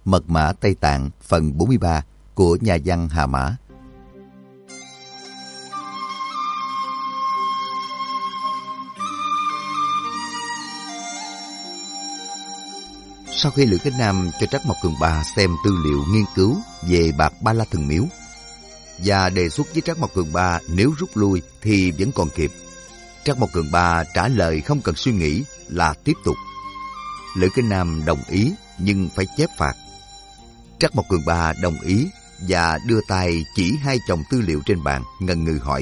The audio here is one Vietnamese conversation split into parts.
Mật mã Tây Tạng phần 43 của nhà văn Hà Mã. Sau khi Lữ Cái Nam cho Trắc Mộc Cường Ba xem tư liệu nghiên cứu về Bạc Ba La Thần Miếu và đề xuất với Trắc Mộc Cường Ba nếu rút lui thì vẫn còn kịp, Trắc Mộc Cường Ba trả lời không cần suy nghĩ là tiếp tục. Lữ Cái Nam đồng ý nhưng phải chép phạt. Trắc Mộc Cường Ba đồng ý và đưa tay chỉ hai chồng tư liệu trên bàn, ngần ngừ hỏi: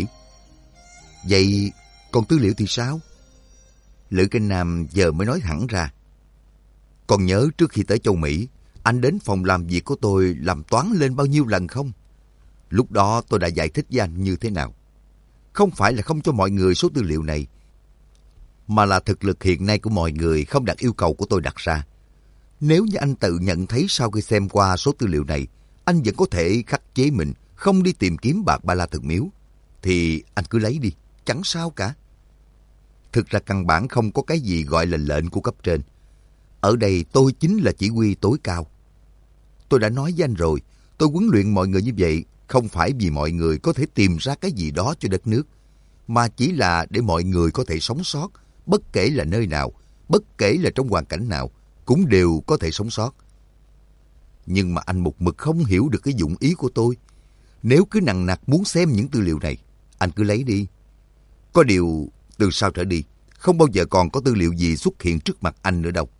"Vậy còn tư liệu thì sao?" Lữ Cái Nam giờ mới nói thẳng ra: "Còn nhớ trước khi tới châu Mỹ, anh đến phòng làm việc của tôi làm toán lên bao nhiêu lần không? Lúc đó tôi đã giải thích với anh như thế nào. Không phải là không cho mọi người số tư liệu này, mà là thực lực hiện nay của mọi người không đạt yêu cầu của tôi đặt ra. Nếu như anh tự nhận thấy sau khi xem qua số tư liệu này, anh vẫn có thể khắc chế mình, không đi tìm kiếm Bạc Ba La Thần Miếu, thì anh cứ lấy đi, chẳng sao cả. Thực ra căn bản không có cái gì gọi là lệnh của cấp trên. Ở đây tôi chính là chỉ huy tối cao. Tôi đã nói với anh rồi, tôi huấn luyện mọi người như vậy không phải vì mọi người có thể tìm ra cái gì đó cho đất nước, mà chỉ là để mọi người có thể sống sót, bất kể là nơi nào, bất kể là trong hoàn cảnh nào, cũng đều có thể sống sót. Nhưng mà anh một mực không hiểu được cái dụng ý của tôi. Nếu cứ nằng nặc muốn xem những tư liệu này, anh cứ lấy đi. Có điều, từ sau trở đi, không bao giờ còn có tư liệu gì xuất hiện trước mặt anh nữa đâu."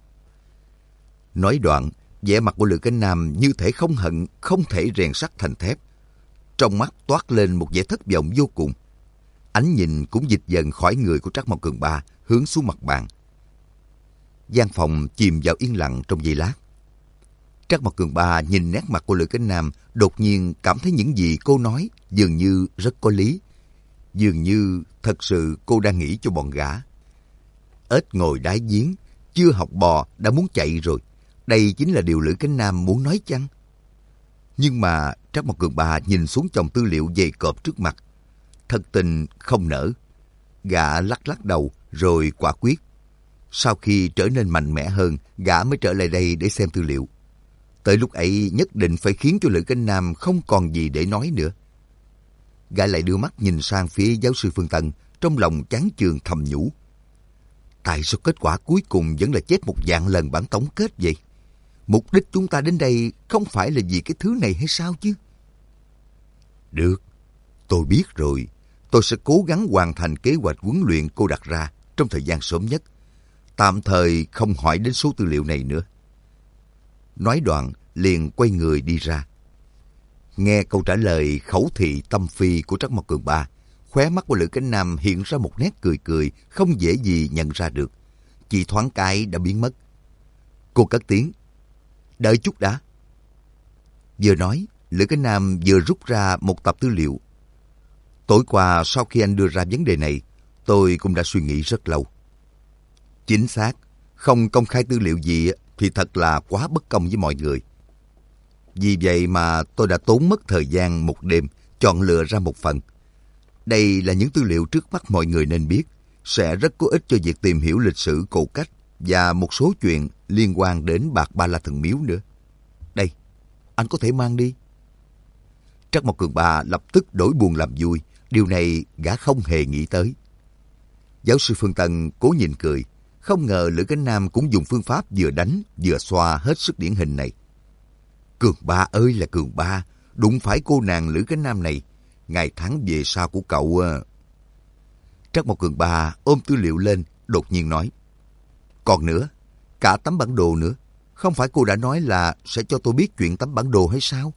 Nói đoạn, vẻ mặt của Lữ Cái Nam như thể không hận, không thể rèn sắt thành thép. Trong mắt toát lên một vẻ thất vọng vô cùng. Ánh nhìn cũng dịch dần khỏi người của Trắc Mộc Cường Ba, hướng xuống mặt bàn. Gian phòng chìm vào yên lặng trong giây lát. Trắc Mộc Cường Ba nhìn nét mặt của Lữ Cái Nam, đột nhiên cảm thấy những gì cô nói dường như rất có lý. Dường như thật sự cô đang nghĩ cho bọn gã. Ếch ngồi đáy giếng, chưa học bò đã muốn chạy rồi. Đây chính là điều Lữ Cái Nam muốn nói chăng? Nhưng mà Trắc Mộc Cường Ba nhìn xuống chồng tư liệu dày cộp trước mặt, thật tình không nỡ. Gã lắc lắc đầu rồi quả quyết. Sau khi trở nên mạnh mẽ hơn, gã mới trở lại đây để xem tư liệu. Tới lúc ấy nhất định phải khiến cho Lữ Cái Nam không còn gì để nói nữa. Gã lại đưa mắt nhìn sang phía giáo sư Phương Tân, trong lòng chán chường thầm nhủ: tại sao kết quả cuối cùng vẫn là chép một vạn lần bản tổng kết vậy? Mục đích chúng ta đến đây không phải là vì cái thứ này hay sao chứ? Được, tôi biết rồi. Tôi sẽ cố gắng hoàn thành kế hoạch huấn luyện cô đặt ra trong thời gian sớm nhất. Tạm thời không hỏi đến số tư liệu này nữa. Nói đoạn, liền quay người đi ra. Nghe câu trả lời khẩu thị tâm phi của Trắc Mộc Cường Ba, khóe mắt của Lữ Cái Nam hiện ra một nét cười cười không dễ gì nhận ra được. Chỉ thoáng cái đã biến mất. Cô cất tiếng: "Đợi chút đã." Vừa nói, Lữ Cái Nam vừa rút ra một tập tư liệu. "Tối qua sau khi anh đưa ra vấn đề này, tôi cũng đã suy nghĩ rất lâu. Chính xác, không công khai tư liệu gì thì thật là quá bất công với mọi người. Vì vậy mà tôi đã tốn mất thời gian một đêm chọn lựa ra một phần. Đây là những tư liệu trước mắt mọi người nên biết, sẽ rất có ích cho việc tìm hiểu lịch sử cổ cách và một số chuyện liên quan đến Bạc Ba La Thần Miếu nữa. Đây, anh có thể mang đi." Trắc Mộc Cường Ba lập tức đổi buồn làm vui, điều này gã không hề nghĩ tới. Giáo sư Phương Tân cố nhìn cười, không ngờ Lữ Cái Nam cũng dùng phương pháp vừa đánh vừa xoa hết sức điển hình này. Cường Ba ơi là Cường Ba, đụng phải cô nàng Lữ Cái Nam này, ngày tháng về sau của cậu... Trắc Mộc Cường Ba ôm tư liệu lên, đột nhiên nói: "Còn nữa, cả tấm bản đồ nữa. Không phải cô đã nói là sẽ cho tôi biết chuyện tấm bản đồ hay sao?"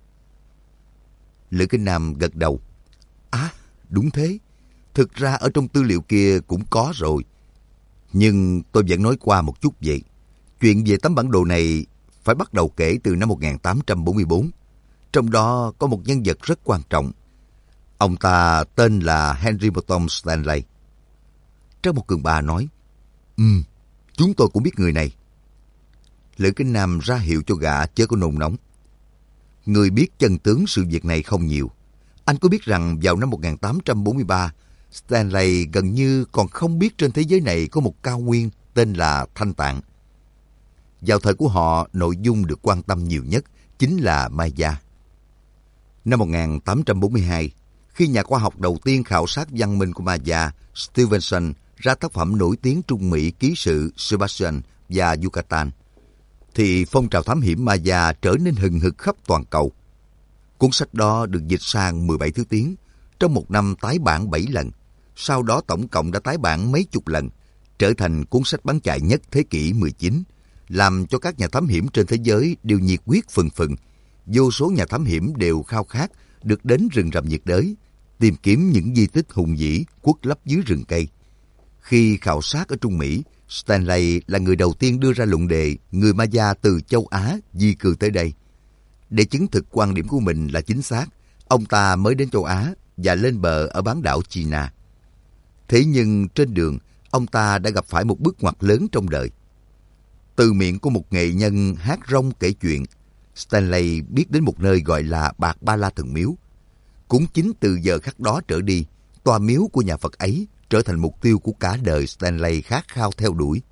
Lữ Cái Nam gật đầu: "À, đúng thế. Thực ra ở trong tư liệu kia cũng có rồi. Nhưng tôi vẫn nói qua một chút vậy. Chuyện về tấm bản đồ này phải bắt đầu kể từ năm 1844. Trong đó có một nhân vật rất quan trọng. Ông ta tên là Henry Morton Stanley." Trắc Mộc Cường Ba nói: Chúng tôi cũng biết người này." Lữ Cái Nam ra hiệu cho gã chớ có nôn nóng. Người biết chân tướng sự việc này không nhiều. Anh có biết rằng vào năm 1843, Stanley gần như còn không biết trên thế giới này có một cao nguyên tên là Thanh Tạng. Vào thời của họ, nội dung được quan tâm nhiều nhất chính là Maya. Năm 1842, khi nhà khoa học đầu tiên khảo sát văn minh của Maya, Stevenson, ra tác phẩm nổi tiếng Trung Mỹ ký sự Sebastian và Yucatan, thì phong trào thám hiểm Maya trở nên hừng hực khắp toàn cầu. Cuốn sách đó được dịch sang 17 thứ tiếng, trong một năm tái bản 7 lần, sau đó tổng cộng đã tái bản mấy chục lần, trở thành cuốn sách bán chạy nhất thế kỷ 19, làm cho các nhà thám hiểm trên thế giới đều nhiệt huyết phừng phừng. Vô số nhà thám hiểm đều khao khát được đến rừng rậm nhiệt đới, tìm kiếm những di tích hùng vĩ khuất lấp dưới rừng cây. Khi khảo sát ở Trung Mỹ, Stanley là người đầu tiên đưa ra luận đề người Maya từ châu Á di cư tới đây. Để chứng thực quan điểm của mình là chính xác, ông ta mới đến châu Á và lên bờ ở bán đảo China. Thế nhưng trên đường, ông ta đã gặp phải một bước ngoặt lớn trong đời. Từ miệng của một nghệ nhân hát rong kể chuyện, Stanley biết đến một nơi gọi là Bạc Ba La Thần Miếu. Cũng chính từ giờ khắc đó trở đi, tòa miếu của nhà Phật ấy trở thành mục tiêu của cả đời Stanley khát khao theo đuổi.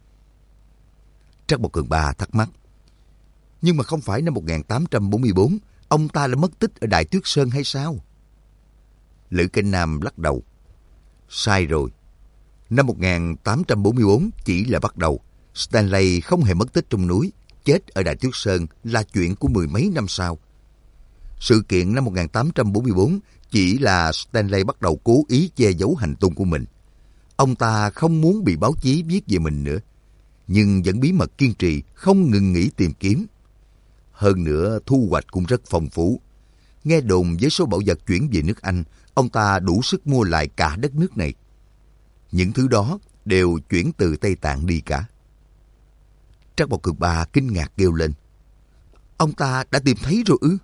Trắc Mộc Cường Ba thắc mắc, nhưng mà không phải năm 1844 ông ta đã mất tích ở Đại Tuyết Sơn hay sao? Lữ Kinh Nam lắc đầu. Sai rồi. Năm 1844 chỉ là bắt đầu. Stanley không hề mất tích trong núi, chết ở Đại Tuyết Sơn là chuyện của mười mấy năm sau. Sự kiện năm 1844 chỉ là Stanley bắt đầu cố ý che giấu hành tung của mình. Ông ta không muốn bị báo chí viết về mình nữa, nhưng vẫn bí mật kiên trì, không ngừng nghỉ tìm kiếm. Hơn nữa, thu hoạch cũng rất phong phú. Nghe đồn với số bảo vật chuyển về nước Anh, ông ta đủ sức mua lại cả đất nước này. Những thứ đó đều chuyển từ Tây Tạng đi cả. Trắc Mộc Cường Ba kinh ngạc kêu lên. Ông ta đã tìm thấy rồi ư?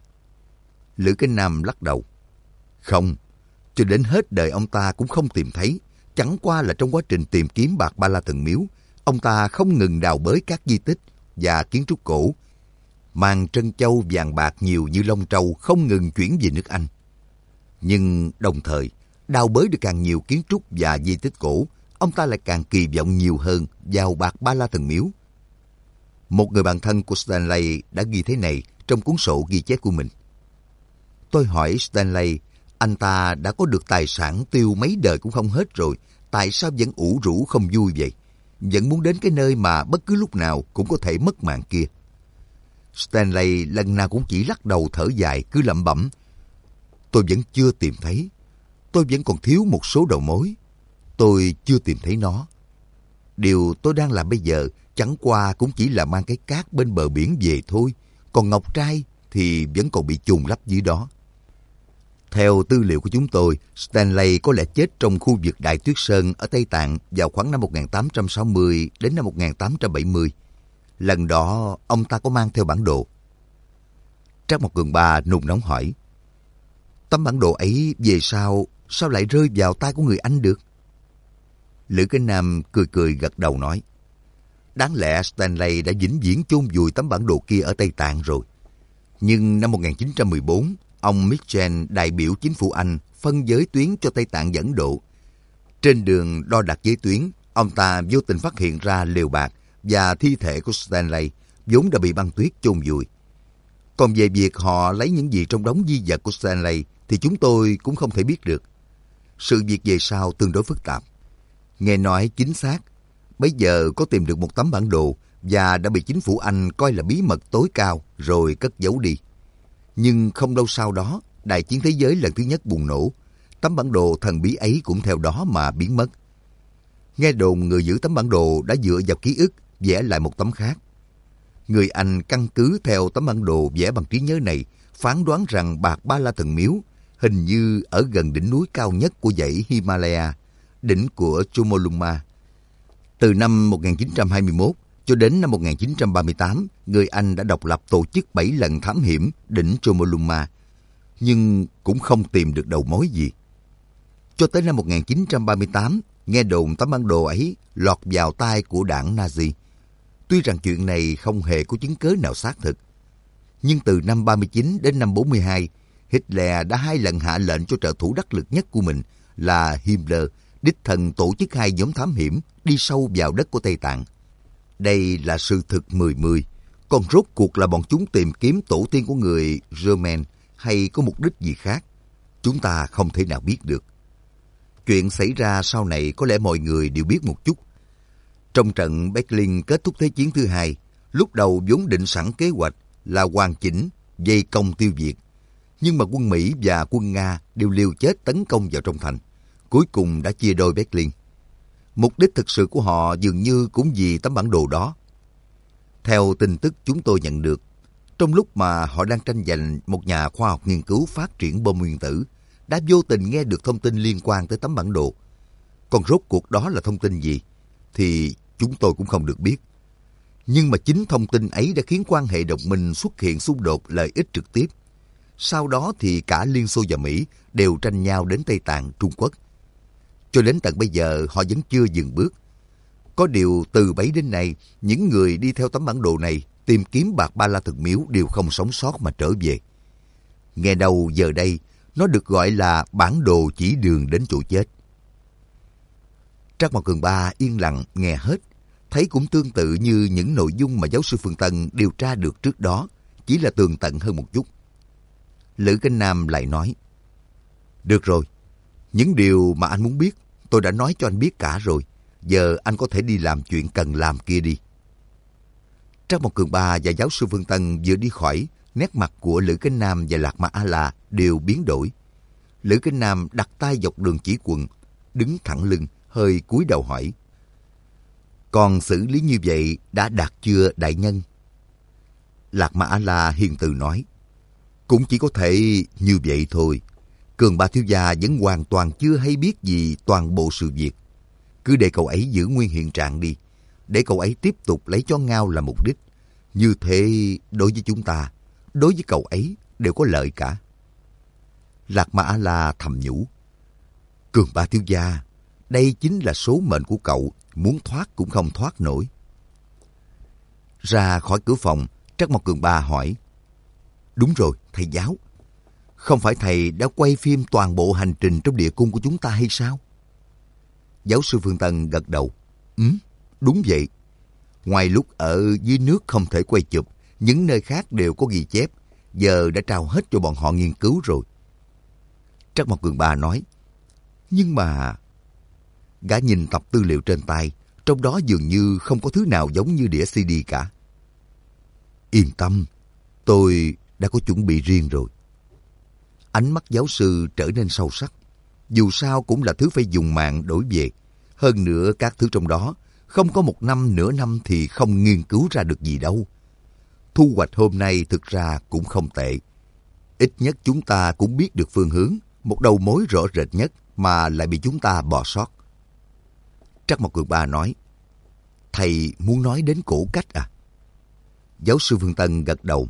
Lữ Kinh Nam lắc đầu. Không, cho đến hết đời ông ta cũng không tìm thấy. Chẳng qua là trong quá trình tìm kiếm Bạc Ba La Thần Miếu, ông ta không ngừng đào bới các di tích và kiến trúc cổ, mang trân châu vàng bạc nhiều như lông trâu không ngừng chuyển về nước Anh. Nhưng đồng thời, đào bới được càng nhiều kiến trúc và di tích cổ, ông ta lại càng kỳ vọng nhiều hơn vào Bạc Ba La Thần Miếu. Một người bạn thân của Stanley đã ghi thế này trong cuốn sổ ghi chép của mình. Tôi hỏi Stanley, anh ta đã có được tài sản tiêu mấy đời cũng không hết rồi, tại sao vẫn ủ rũ không vui vậy? Vẫn muốn đến cái nơi mà bất cứ lúc nào cũng có thể mất mạng kia. Stanley lần nào cũng chỉ lắc đầu thở dài, cứ lẩm bẩm. Tôi vẫn chưa tìm thấy. Tôi vẫn còn thiếu một số đầu mối. Tôi chưa tìm thấy nó. Điều tôi đang làm bây giờ chẳng qua cũng chỉ là mang cái cát bên bờ biển về thôi. Còn ngọc trai thì vẫn còn bị chôn lấp dưới đó. Theo tư liệu của chúng tôi, Stanley có lẽ chết trong khu vực Đại Tuyết Sơn ở Tây Tạng vào khoảng năm 1860 đến năm 1870. Lần đó, ông ta có mang theo bản đồ. Trắc Mộc Cường Ba nôn nóng hỏi. Tấm bản đồ ấy về sao lại rơi vào tay của người Anh được? Lữ Kinh Nam cười cười gật đầu nói. Đáng lẽ Stanley đã vĩnh viễn chôn vùi tấm bản đồ kia ở Tây Tạng rồi. Nhưng năm 1914, ông Mitchell đại biểu chính phủ Anh phân giới tuyến cho Tây Tạng dẫn độ. Trên đường đo đạc giới tuyến, ông ta vô tình phát hiện ra lều bạc và thi thể của Stanley vốn đã bị băng tuyết chôn vùi. Còn về việc họ lấy những gì trong đống di vật của Stanley thì chúng tôi cũng không thể biết được. Sự việc về sau tương đối phức tạp. Nghe nói chính xác, bây giờ có tìm được một tấm bản đồ và đã bị chính phủ Anh coi là bí mật tối cao rồi cất giấu đi. Nhưng không lâu sau đó, đại chiến thế giới lần thứ nhất bùng nổ. Tấm bản đồ thần bí ấy cũng theo đó mà biến mất. Nghe đồn người giữ tấm bản đồ đã dựa vào ký ức vẽ lại một tấm khác. Người Anh căn cứ theo tấm bản đồ vẽ bằng trí nhớ này, phán đoán rằng Bạc Ba La Thần Miếu hình như ở gần đỉnh núi cao nhất của dãy Himalaya, đỉnh của Chomolungma. Từ năm 1921 cho đến năm 1938, người Anh đã độc lập tổ chức 7 lần thám hiểm đỉnh Chomolungma, nhưng cũng không tìm được đầu mối gì. Cho tới năm 1938, nghe đồn tấm bản đồ ấy lọt vào tay của đảng Nazi. Tuy rằng chuyện này không hề có chứng cớ nào xác thực, nhưng từ năm 39 đến năm 42, Hitler đã 2 lần hạ lệnh cho trợ thủ đắc lực nhất của mình là Himmler đích thân tổ chức 2 nhóm thám hiểm đi sâu vào đất của Tây Tạng. Đây là sự thực 10-10. Còn rốt cuộc là bọn chúng tìm kiếm tổ tiên của người Roman hay có mục đích gì khác? Chúng ta không thể nào biết được. Chuyện xảy ra sau này có lẽ mọi người đều biết một chút. Trong trận Berlin kết thúc Thế chiến thứ hai, lúc đầu vốn định sẵn kế hoạch là hoàn chỉnh, vây công tiêu diệt. Nhưng mà quân Mỹ và quân Nga đều liều chết tấn công vào trong thành. Cuối cùng đã chia đôi Berlin. Mục đích thực sự của họ dường như cũng vì tấm bản đồ đó. Theo tin tức chúng tôi nhận được, trong lúc mà họ đang tranh giành một nhà khoa học nghiên cứu phát triển bom nguyên tử, đã vô tình nghe được thông tin liên quan tới tấm bản đồ. Còn rốt cuộc đó là thông tin gì thì chúng tôi cũng không được biết. Nhưng mà chính thông tin ấy đã khiến quan hệ đồng minh xuất hiện xung đột lợi ích trực tiếp. Sau đó thì cả Liên Xô và Mỹ đều tranh nhau đến Tây Tạng, Trung Quốc. Cho đến tận bây giờ họ vẫn chưa dừng bước. Có điều từ bấy đến nay, những người đi theo tấm bản đồ này tìm kiếm bạc Ba La Thần Miếu đều không sống sót mà trở về. Nghe đầu giờ đây, nó được gọi là bản đồ chỉ đường đến chỗ chết. Trác Mộc Cường Ba yên lặng nghe hết, thấy cũng tương tự như những nội dung mà giáo sư Phương Tân điều tra được trước đó, chỉ là tường tận hơn một chút. Lữ Cánh Nam lại nói, được rồi, những điều mà anh muốn biết, tôi đã nói cho anh biết cả rồi. Giờ anh có thể đi làm chuyện cần làm kia đi. Trác Mộc Cường Ba và giáo sư Phương Tân vừa đi khỏi, nét mặt của Lữ Cánh Nam và Lạc Ma A-la đều biến đổi. Lữ Cánh Nam đặt tay dọc đường chỉ quần, đứng thẳng lưng, hơi cúi đầu hỏi, còn xử lý như vậy đã đạt chưa đại nhân? Lạc Ma A-la hiền từ nói, cũng chỉ có thể như vậy thôi. Cường Ba thiếu gia vẫn hoàn toàn chưa hay biết gì toàn bộ sự việc. Cứ để cậu ấy giữ nguyên hiện trạng đi, để cậu ấy tiếp tục lấy cho Ngao là mục đích. Như thế đối với chúng ta, đối với cậu ấy đều có lợi cả. Lạc Ma A-la thầm nhủ, Cường Ba thiếu gia, đây chính là số mệnh của cậu, muốn thoát cũng không thoát nổi. Ra khỏi cửa phòng, Trác Mộc Cường Ba hỏi, đúng rồi, thầy giáo, không phải thầy đã quay phim toàn bộ hành trình trong địa cung của chúng ta hay sao? Giáo sư Phương Tân gật đầu, đúng vậy. Ngoài lúc ở dưới nước không thể quay chụp, những nơi khác đều có ghi chép, giờ đã trao hết cho bọn họ nghiên cứu rồi. Trác Mộc Cường Ba nói, nhưng mà... Gã nhìn tập tư liệu trên tay, trong đó dường như không có thứ nào giống như đĩa CD cả. Yên tâm, tôi đã có chuẩn bị riêng rồi. Ánh mắt giáo sư trở nên sâu sắc. Dù sao cũng là thứ phải dùng mạng đổi về. Hơn nữa các thứ trong đó, không có một năm nửa năm thì không nghiên cứu ra được gì đâu. Thu hoạch hôm nay thực ra cũng không tệ. Ít nhất chúng ta cũng biết được phương hướng, một đầu mối rõ rệt nhất mà lại bị chúng ta bỏ sót. Trác Mộc Cường Ba nói, thầy muốn nói đến cổ cách à? Giáo sư Phương Tân gật đầu.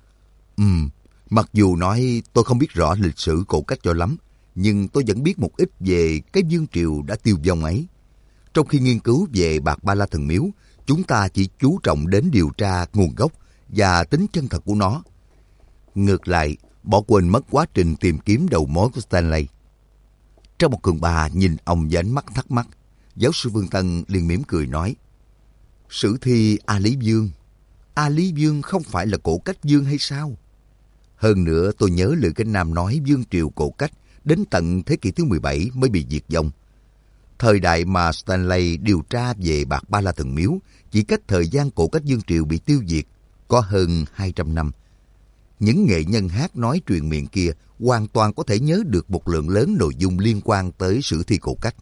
Mặc dù nói tôi không biết rõ lịch sử cổ cách cho lắm, nhưng tôi vẫn biết một ít về cái vương triều đã tiêu vong ấy. Trong khi nghiên cứu về bạc Ba La Thần Miếu, chúng ta chỉ chú trọng đến điều tra nguồn gốc và tính chân thật của nó. Ngược lại, bỏ quên mất quá trình tìm kiếm đầu mối của Stanley. Trong một Cường Ba nhìn ông với ánh mắt thắc mắc, giáo sư Phương Tân liền mỉm cười nói, sử thi A Lý Vương. A Lý Vương không phải là cổ cách vương hay sao? Hơn nữa tôi nhớ Lữ Cánh Nam nói vương triều cổ cách đến tận thế kỷ thứ 17 mới bị diệt vong. Thời đại mà Stanley điều tra về bạc Ba La Thần Miếu chỉ cách thời gian cổ cách vương triều bị tiêu diệt có hơn 200 năm. Những nghệ nhân hát nói truyền miệng kia hoàn toàn có thể nhớ được một lượng lớn nội dung liên quan tới sử thi cổ cách.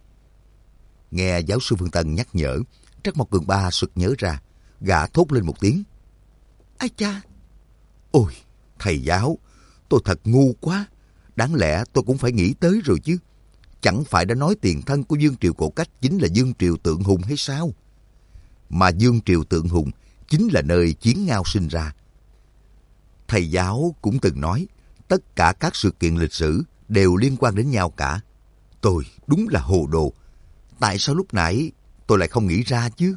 Nghe giáo sư Phương Tân nhắc nhở, Trác Mộc Cường Ba sực nhớ ra, gã thốt lên một tiếng. Ái cha! Ôi, thầy giáo, tôi thật ngu quá. Đáng lẽ tôi cũng phải nghĩ tới rồi chứ. Chẳng phải đã nói tiền thân của vương triều cổ cách chính là vương triều Tượng Hùng hay sao? Mà vương triều Tượng Hùng chính là nơi Chiến Ngao sinh ra. Thầy giáo cũng từng nói, tất cả các sự kiện lịch sử đều liên quan đến nhau cả. Tôi đúng là hồ đồ. Tại sao lúc nãy tôi lại không nghĩ ra chứ?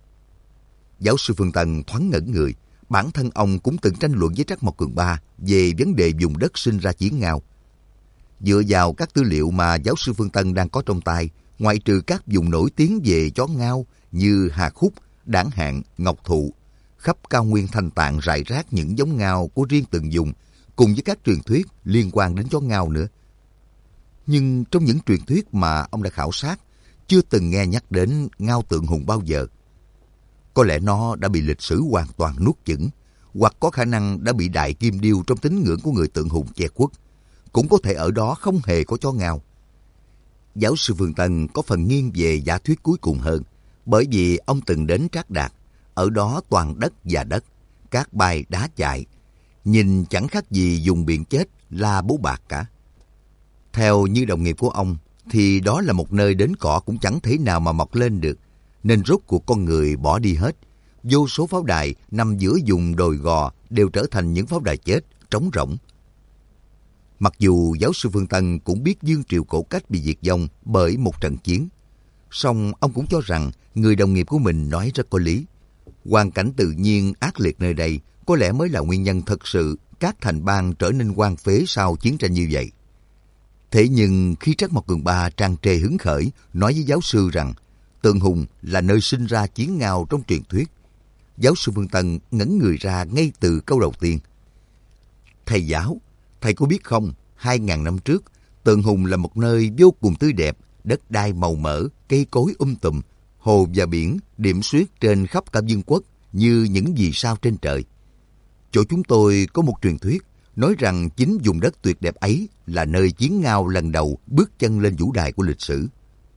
Giáo sư Phương Tân thoáng ngẩn người. Bản thân ông cũng từng tranh luận với Trác Mộc Cường Ba về vấn đề vùng đất sinh ra Chiến Ngao. Dựa vào các tư liệu mà giáo sư Phương Tân đang có trong tay, ngoại trừ các vùng nổi tiếng về chó ngao như Hà Khúc, đảng hạn, ngọc thụ. Khắp cao nguyên Thanh Tạng rải rác những giống ngao của riêng từng vùng, cùng với các truyền thuyết liên quan đến chó ngao nữa. Nhưng trong những truyền thuyết mà ông đã khảo sát, chưa từng nghe nhắc đến ngao Tượng Hùng bao giờ. Có lẽ nó đã bị lịch sử hoàn toàn nuốt chửng, hoặc có khả năng đã bị đại kim điêu trong tín ngưỡng của người Tượng Hùng che khuất. Cũng có thể ở đó không hề có chó ngao. Giáo sư Phương Tân có phần nghiêng về giả thuyết cuối cùng hơn, bởi vì ông từng đến Trác Đạt, ở đó toàn đất và đất, cát bay đá chạy, nhìn chẳng khác gì dùng biển chết la bố bạc cả. Theo như đồng nghiệp của ông, thì đó là một nơi đến cỏ cũng chẳng thể nào mà mọc lên được, nên rốt cuộc con người bỏ đi hết. Vô số pháo đài nằm giữa vùng đồi gò đều trở thành những pháo đài chết, trống rỗng. Mặc dù giáo sư Phương Tân cũng biết Dương Triều Cổ Cách bị diệt vong bởi một trận chiến, song ông cũng cho rằng người đồng nghiệp của mình nói rất có lý. Hoàn cảnh tự nhiên ác liệt nơi đây có lẽ mới là nguyên nhân thật sự các thành bang trở nên hoang phế sau chiến tranh như vậy. Thế nhưng khi Trác Mộc Cường Ba tràn trề hứng khởi nói với giáo sư rằng Tượng Hùng là nơi sinh ra chiến ngao trong truyền thuyết, giáo sư Phương Tân ngẩn người ra ngay từ câu đầu tiên. Thầy giáo, thầy có biết không, 2.000 năm trước, Tượng Hùng là một nơi vô cùng tươi đẹp, đất đai màu mỡ, cây cối tùm, hồ và biển điểm xuyết trên khắp cả vương quốc như những vì sao trên trời. Chỗ chúng tôi có một truyền thuyết nói rằng chính vùng đất tuyệt đẹp ấy là nơi chiến ngao lần đầu bước chân lên vũ đài của lịch sử.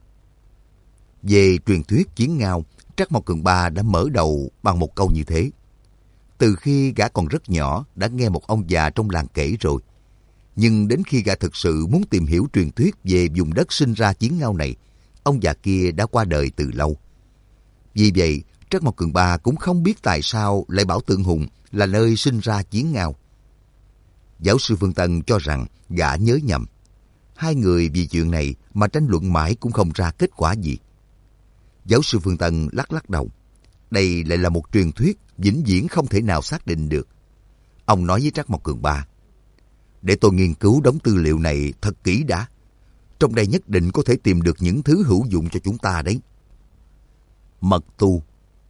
Về truyền thuyết chiến ngao, Trác Mộc Cường Ba đã mở đầu bằng một câu như thế. Từ khi gã còn rất nhỏ đã nghe một ông già trong làng kể rồi. Nhưng đến khi gã thực sự muốn tìm hiểu truyền thuyết về vùng đất sinh ra chiến ngao này, ông già kia đã qua đời từ lâu. Vì vậy, Trác Mộc Cường Ba cũng không biết tại sao lại bảo Tượng Hùng là nơi sinh ra chiến ngao. Giáo sư Phương Tân cho rằng gã nhớ nhầm. Hai người vì chuyện này mà tranh luận mãi cũng không ra kết quả gì. Giáo sư Phương Tân lắc lắc đầu. Đây lại là một truyền thuyết vĩnh viễn không thể nào xác định được. Ông nói với Trác Mộc Cường Ba, để tôi nghiên cứu đống tư liệu này thật kỹ đã. Trong đây nhất định có thể tìm được những thứ hữu dụng cho chúng ta đấy. Mật tu.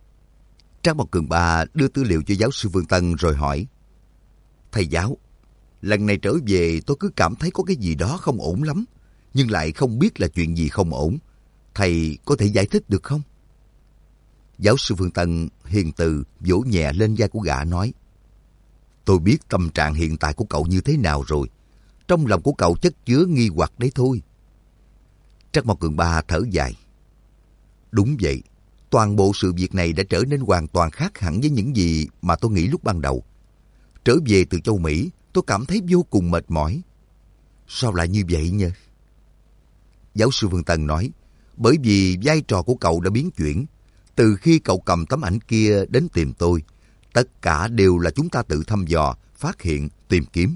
Trác Mộc Cường Ba đưa tư liệu cho giáo sư Phương Tân rồi hỏi, thầy giáo, lần này trở về tôi cứ cảm thấy có cái gì đó không ổn lắm, nhưng lại không biết là chuyện gì không ổn. Thầy có thể giải thích được không? Giáo sư Phương Tân hiền từ vỗ nhẹ lên vai của gã nói, tôi biết tâm trạng hiện tại của cậu như thế nào rồi. Trong lòng của cậu chất chứa nghi hoặc đấy thôi. Trác Mộc Cường Ba thở dài. Đúng vậy, toàn bộ sự việc này đã trở nên hoàn toàn khác hẳn với những gì mà tôi nghĩ lúc ban đầu. Trở về từ châu Mỹ, tôi cảm thấy vô cùng mệt mỏi. Sao lại như vậy nhỉ? Giáo sư Phương Tân nói, bởi vì vai trò của cậu đã biến chuyển. Từ khi cậu cầm tấm ảnh kia đến tìm tôi, tất cả đều là chúng ta tự thăm dò, phát hiện, tìm kiếm.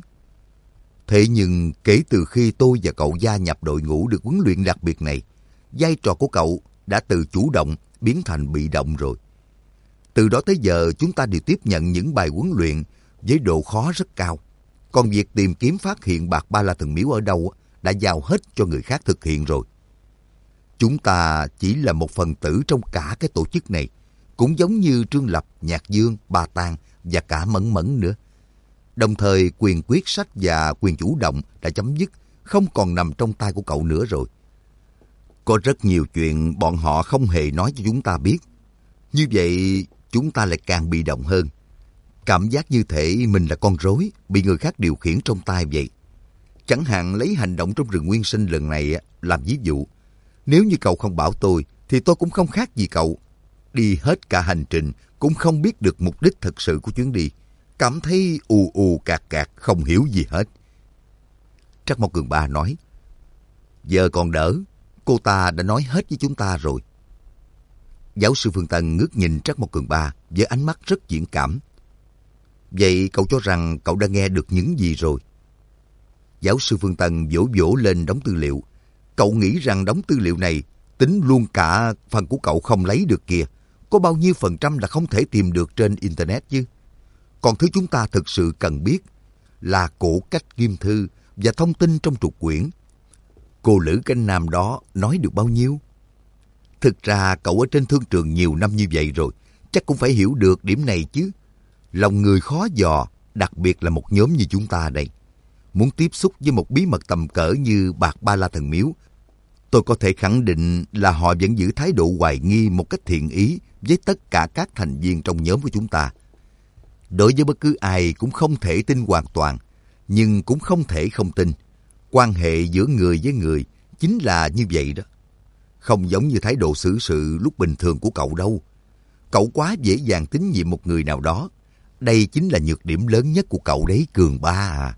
Thế nhưng kể từ khi tôi và cậu gia nhập đội ngũ được huấn luyện đặc biệt này, vai trò của cậu đã từ chủ động biến thành bị động rồi. Từ đó tới giờ chúng ta đều tiếp nhận những bài huấn luyện với độ khó rất cao. Còn việc tìm kiếm phát hiện bạc Ba La Thần Miếu ở đâu đã giao hết cho người khác thực hiện rồi. Chúng ta chỉ là một phần tử trong cả cái tổ chức này, cũng giống như Trương Lập, Nhạc Dương, Ba Tang và cả Mẫn Mẫn nữa. Đồng thời quyền quyết sách và quyền chủ động đã chấm dứt, không còn nằm trong tay của cậu nữa rồi. Có rất nhiều chuyện bọn họ không hề nói cho chúng ta biết. Như vậy chúng ta lại càng bị động hơn. Cảm giác như thể mình là con rối bị người khác điều khiển trong tay vậy. Chẳng hạn lấy hành động trong rừng Nguyên Sinh lần này làm ví dụ. Nếu như cậu không bảo tôi thì tôi cũng không khác gì cậu. Đi hết cả hành trình cũng không biết được mục đích thực sự của chuyến đi. Cảm thấy ù ù cạc cạc không hiểu gì hết. Trác Mộc Cường Ba nói, giờ còn đỡ, cô ta đã nói hết với chúng ta rồi. Giáo sư Phương Tân ngước nhìn Trác Mộc Cường Ba với ánh mắt rất diễn cảm. Vậy cậu cho rằng cậu đã nghe được những gì rồi? Giáo sư Phương Tân vỗ vỗ lên đống tư liệu. Cậu nghĩ rằng đống tư liệu này, tính luôn cả phần của cậu không lấy được kìa, có bao nhiêu % là không thể tìm được trên Internet chứ? Còn thứ chúng ta thực sự cần biết là cổ cách kim thư và thông tin trong trục quyển. Cô Lữ Canh Nam đó nói được bao nhiêu? Thực ra cậu ở trên thương trường nhiều năm như vậy rồi, chắc cũng phải hiểu được điểm này chứ. Lòng người khó dò, đặc biệt là một nhóm như chúng ta đây. Muốn tiếp xúc với một bí mật tầm cỡ như Bạc Ba La Thần Miếu, tôi có thể khẳng định là họ vẫn giữ thái độ hoài nghi một cách thiện ý với tất cả các thành viên trong nhóm của chúng ta. Đối với bất cứ ai cũng không thể tin hoàn toàn, nhưng cũng không thể không tin. Quan hệ giữa người với người chính là như vậy đó. Không giống như thái độ xử sự lúc bình thường của cậu đâu. Cậu quá dễ dàng tín nhiệm một người nào đó. Đây chính là nhược điểm lớn nhất của cậu đấy, Cường Ba à.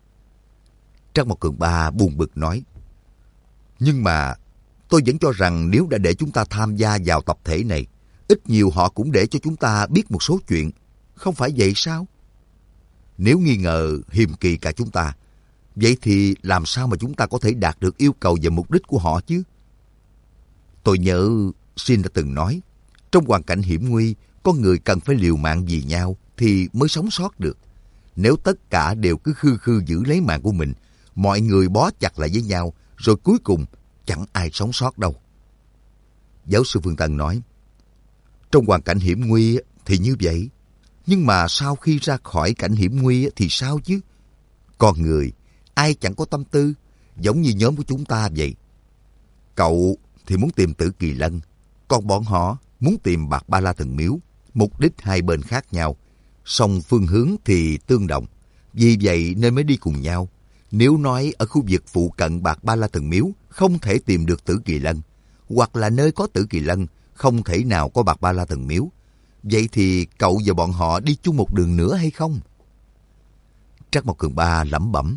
Trác Mộc Cường Ba buồn bực nói. Nhưng mà tôi vẫn cho rằng nếu đã để chúng ta tham gia vào tập thể này, ít nhiều họ cũng để cho chúng ta biết một số chuyện. Không phải vậy sao? Nếu nghi ngờ hiềm kỳ cả chúng ta, vậy thì làm sao mà chúng ta có thể đạt được yêu cầu và mục đích của họ chứ? Tôi nhớ Shin đã từng nói, trong hoàn cảnh hiểm nguy, con người cần phải liều mạng vì nhau thì mới sống sót được. Nếu tất cả đều cứ khư khư giữ lấy mạng của mình, mọi người bó chặt lại với nhau, rồi cuối cùng chẳng ai sống sót đâu. Giáo sư Phương Tân nói, trong hoàn cảnh hiểm nguy thì như vậy, nhưng mà sau khi ra khỏi cảnh hiểm nguy thì sao chứ? Con người, ai chẳng có tâm tư, giống như nhóm của chúng ta vậy. Cậu thì muốn tìm Tử Kỳ Lân, còn bọn họ muốn tìm Bạc Ba La Thần Miếu. Mục đích hai bên khác nhau, song phương hướng thì tương đồng. Vì vậy nên mới đi cùng nhau. Nếu nói ở khu vực phụ cận Bạc Ba La Thần Miếu không thể tìm được Tử Kỳ Lân, hoặc là nơi có Tử Kỳ Lân không thể nào có Bạc Ba La Thần Miếu, vậy thì cậu và bọn họ đi chung một đường nữa hay không? Trác Mộc Cường Ba lẩm bẩm.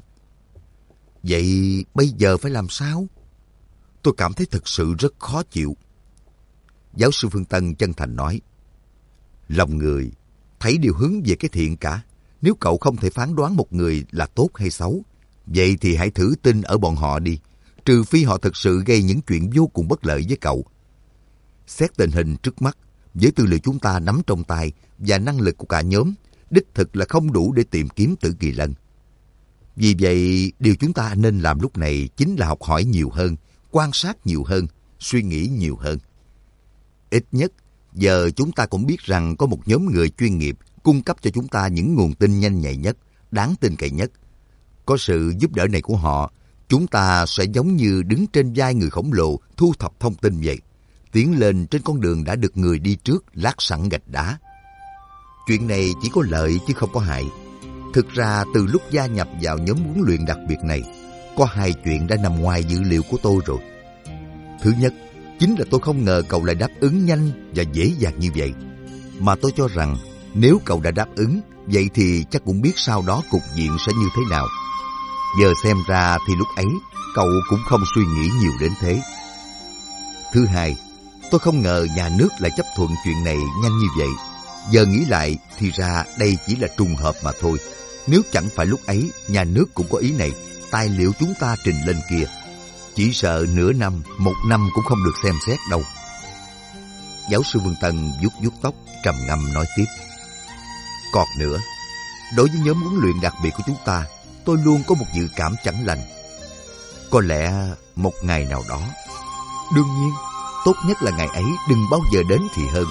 Vậy bây giờ phải làm sao? Tôi cảm thấy thật sự rất khó chịu. Giáo sư Phương Tân chân thành nói, lòng người thấy đều hướng về cái thiện cả. Nếu cậu không thể phán đoán một người là tốt hay xấu, vậy thì hãy thử tin ở bọn họ đi, trừ phi họ thực sự gây những chuyện vô cùng bất lợi với cậu. Xét tình hình trước mắt, với tư liệu chúng ta nắm trong tay và năng lực của cả nhóm, đích thực là không đủ để tìm kiếm Tử Kỳ Lân. Vì vậy, điều chúng ta nên làm lúc này chính là học hỏi nhiều hơn, quan sát nhiều hơn, suy nghĩ nhiều hơn. Ít nhất, giờ chúng ta cũng biết rằng có một nhóm người chuyên nghiệp cung cấp cho chúng ta những nguồn tin nhanh nhạy nhất, đáng tin cậy nhất. Có sự giúp đỡ này của họ, chúng ta sẽ giống như đứng trên vai người khổng lồ thu thập thông tin vậy, tiến lên trên con đường đã được người đi trước lát sẵn gạch đá. Chuyện này chỉ có lợi chứ không có hại. Thực ra từ lúc gia nhập vào nhóm huấn luyện đặc biệt này, có hai chuyện đã nằm ngoài dự liệu của tôi rồi. Thứ nhất, chính là tôi không ngờ cậu lại đáp ứng nhanh và dễ dàng như vậy. Mà tôi cho rằng nếu cậu đã đáp ứng, vậy thì chắc cũng biết sau đó cục diện sẽ như thế nào. Giờ xem ra thì lúc ấy cậu cũng không suy nghĩ nhiều đến thế. Thứ hai, tôi không ngờ nhà nước lại chấp thuận chuyện này nhanh như vậy. Giờ nghĩ lại thì ra đây chỉ là trùng hợp mà thôi. Nếu chẳng phải lúc ấy nhà nước cũng có ý này, tài liệu chúng ta trình lên kia, chỉ sợ nửa năm, một năm cũng không được xem xét đâu. Giáo sư Vương Tân vuốt vuốt tóc, trầm ngâm nói tiếp. Còn nữa, đối với nhóm huấn luyện đặc biệt của chúng ta, tôi luôn có một dự cảm chẳng lành. Có lẽ một ngày nào đó, đương nhiên, tốt nhất là ngày ấy đừng bao giờ đến thì hơn.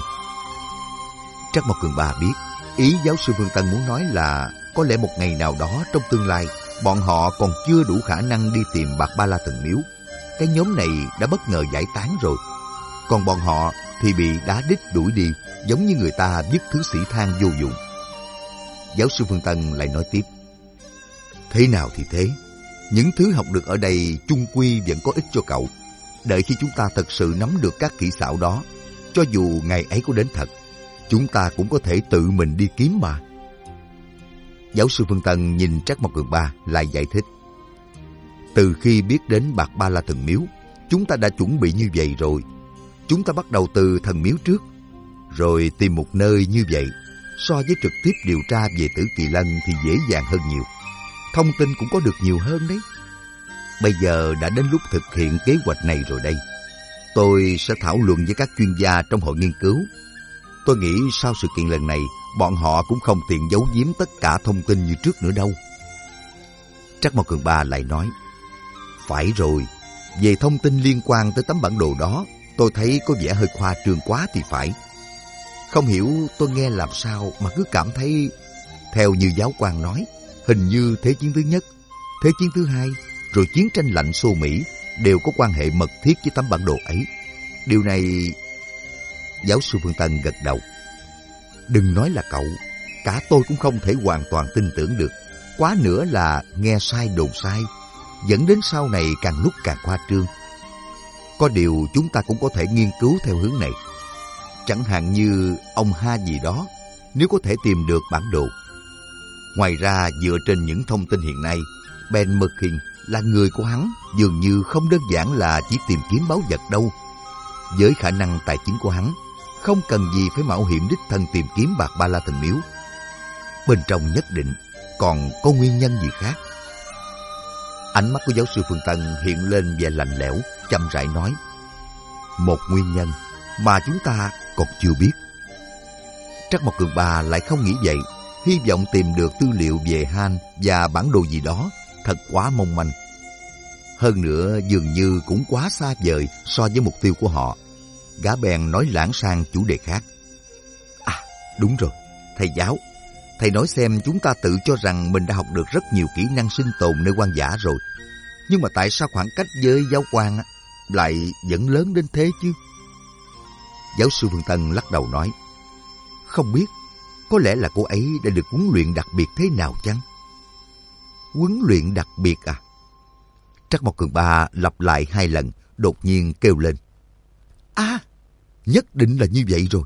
Trác Mộc Cường Ba biết, ý giáo sư Vương Tân muốn nói là có lẽ một ngày nào đó trong tương lai, bọn họ còn chưa đủ khả năng đi tìm Bạc Ba La Thần Miếu. Cái nhóm này đã bất ngờ giải tán rồi. Còn bọn họ thì bị đá đít đuổi đi, giống như người ta vứt thứ xỉ than vô dụng. Giáo sư Phương Tân lại nói tiếp. Thế nào thì thế, những thứ học được ở đây chung quy vẫn có ích cho cậu. Đợi khi chúng ta thật sự nắm được các kỹ xảo đó, cho dù ngày ấy có đến thật, chúng ta cũng có thể tự mình đi kiếm mà. Giáo sư Phương Tân nhìn Trác Mộc Cường Ba lại giải thích. Từ khi biết đến Bạc Ba La Thần Miếu, chúng ta đã chuẩn bị như vậy rồi. Chúng ta bắt đầu từ thần miếu trước, rồi tìm một nơi như vậy. So với trực tiếp điều tra về Tử Kỳ Lân thì dễ dàng hơn nhiều. Thông tin cũng có được nhiều hơn đấy. Bây giờ đã đến lúc thực hiện kế hoạch này rồi đây. Tôi sẽ thảo luận với các chuyên gia trong hội nghiên cứu. Tôi nghĩ sau sự kiện lần này, bọn họ cũng không tiện giấu giếm tất cả thông tin như trước nữa đâu. Trác Mộc Cường Ba lại nói. Phải rồi, về thông tin liên quan tới tấm bản đồ đó, tôi thấy có vẻ hơi khoa trương quá thì phải. Không hiểu tôi nghe làm sao mà cứ cảm thấy, theo như giáo quan nói, hình như Thế chiến thứ nhất, Thế chiến thứ hai, rồi chiến tranh lạnh Xô Mỹ đều có quan hệ mật thiết với tấm bản đồ ấy. Điều này... Giáo sư Phương Tân gật đầu. Đừng nói là cậu, cả tôi cũng không thể hoàn toàn tin tưởng được. Quá nữa là nghe sai đồn sai, dẫn đến sau này càng lúc càng khoa trương. Có điều chúng ta cũng có thể nghiên cứu theo hướng này. Chẳng hạn như ông Ha gì đó, nếu có thể tìm được bản đồ. Ngoài ra, dựa trên những thông tin hiện nay, Ben Merkin là người của hắn dường như không đơn giản là chỉ tìm kiếm báu vật đâu. Với khả năng tài chính của hắn, không cần gì phải mạo hiểm đích thân tìm kiếm bạc Ba La Thần Miếu. Bên trong nhất định còn có nguyên nhân gì khác. Ánh mắt của giáo sư Phương Tân hiện lên vẻ lạnh lẽo, chậm rãi nói. Một nguyên nhân mà chúng ta còn chưa biết. Trắc Mộc Cường Ba lại không nghĩ vậy, hy vọng tìm được tư liệu về Han và bản đồ gì đó thật quá mong manh. Hơn nữa dường như cũng quá xa vời so với mục tiêu của họ. Gã bèn nói lãng sang chủ đề khác. À, đúng rồi, thầy giáo. Thầy nói xem, chúng ta tự cho rằng mình đã học được rất nhiều kỹ năng sinh tồn nơi hoang dã rồi. Nhưng mà tại sao khoảng cách với giáo quan lại vẫn lớn đến thế chứ? Giáo sư Phương Tân lắc đầu nói. Không biết, có lẽ là cô ấy đã được huấn luyện đặc biệt thế nào chăng? Huấn luyện đặc biệt à? Trắc Mộc Cường Ba lặp lại 2 lần, đột nhiên kêu lên. À, nhất định là như vậy rồi.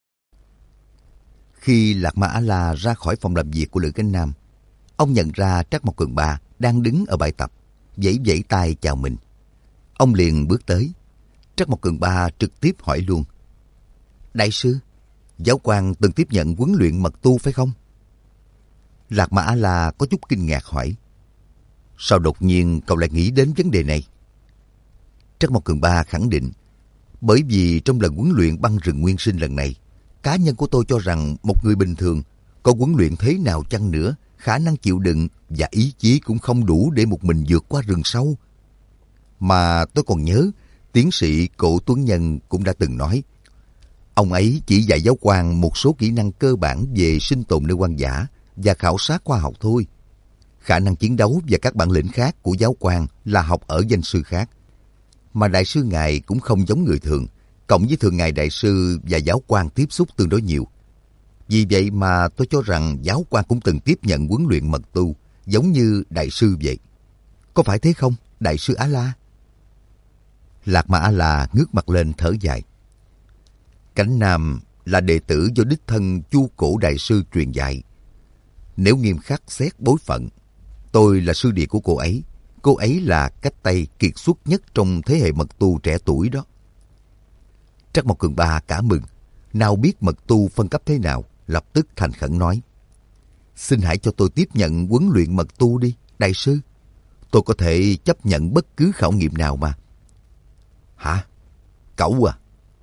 Khi Lạc Ma A-la ra khỏi phòng làm việc của Lữ Cánh Nam, ông nhận ra Trắc Mộc Cường Ba đang đứng ở bãi tập, vẫy vẫy tay chào mình. Ông liền bước tới. Trắc Mộc Cường Ba trực tiếp hỏi luôn. Đại sư, giáo quan từng tiếp nhận huấn luyện mật tu phải không? Lạc Ma A-la có chút kinh ngạc hỏi. Sao đột nhiên cậu lại nghĩ đến vấn đề này? Trắc Mộc Cường Ba khẳng định. Bởi vì trong lần huấn luyện băng rừng nguyên sinh lần này, cá nhân của tôi cho rằng một người bình thường, có huấn luyện thế nào chăng nữa, khả năng chịu đựng và ý chí cũng không đủ để một mình vượt qua rừng sâu. Mà tôi còn nhớ, tiến sĩ Cổ Tuấn Nhân cũng đã từng nói, ông ấy chỉ dạy giáo quan một số kỹ năng cơ bản về sinh tồn nơi hoang dã và khảo sát khoa học thôi. Khả năng chiến đấu và các bản lĩnh khác của giáo quan là học ở danh sư khác. Mà đại sư ngài cũng không giống người thường, cộng với thường ngày đại sư và giáo quan tiếp xúc tương đối nhiều. Vì vậy mà tôi cho rằng giáo quan cũng từng tiếp nhận huấn luyện mật tu, giống như đại sư vậy. Có phải thế không, đại sư Á-la? Lạc Ma A-la ngước mặt lên thở dài. Cánh Nam là đệ tử do đích thân Chu Cổ đại sư truyền dạy. Nếu nghiêm khắc xét bối phận, tôi là sư đệ của cô ấy. Cô ấy là cách tay kiệt xuất nhất trong thế hệ mật tu trẻ tuổi đó. Trắc Mộc Cường Ba cả mừng, nào biết mật tu phân cấp thế nào, lập tức thành khẩn nói. Xin hãy cho tôi tiếp nhận huấn luyện mật tu đi, đại sư. Tôi có thể chấp nhận bất cứ khảo nghiệm nào mà. Hả? Cậu à?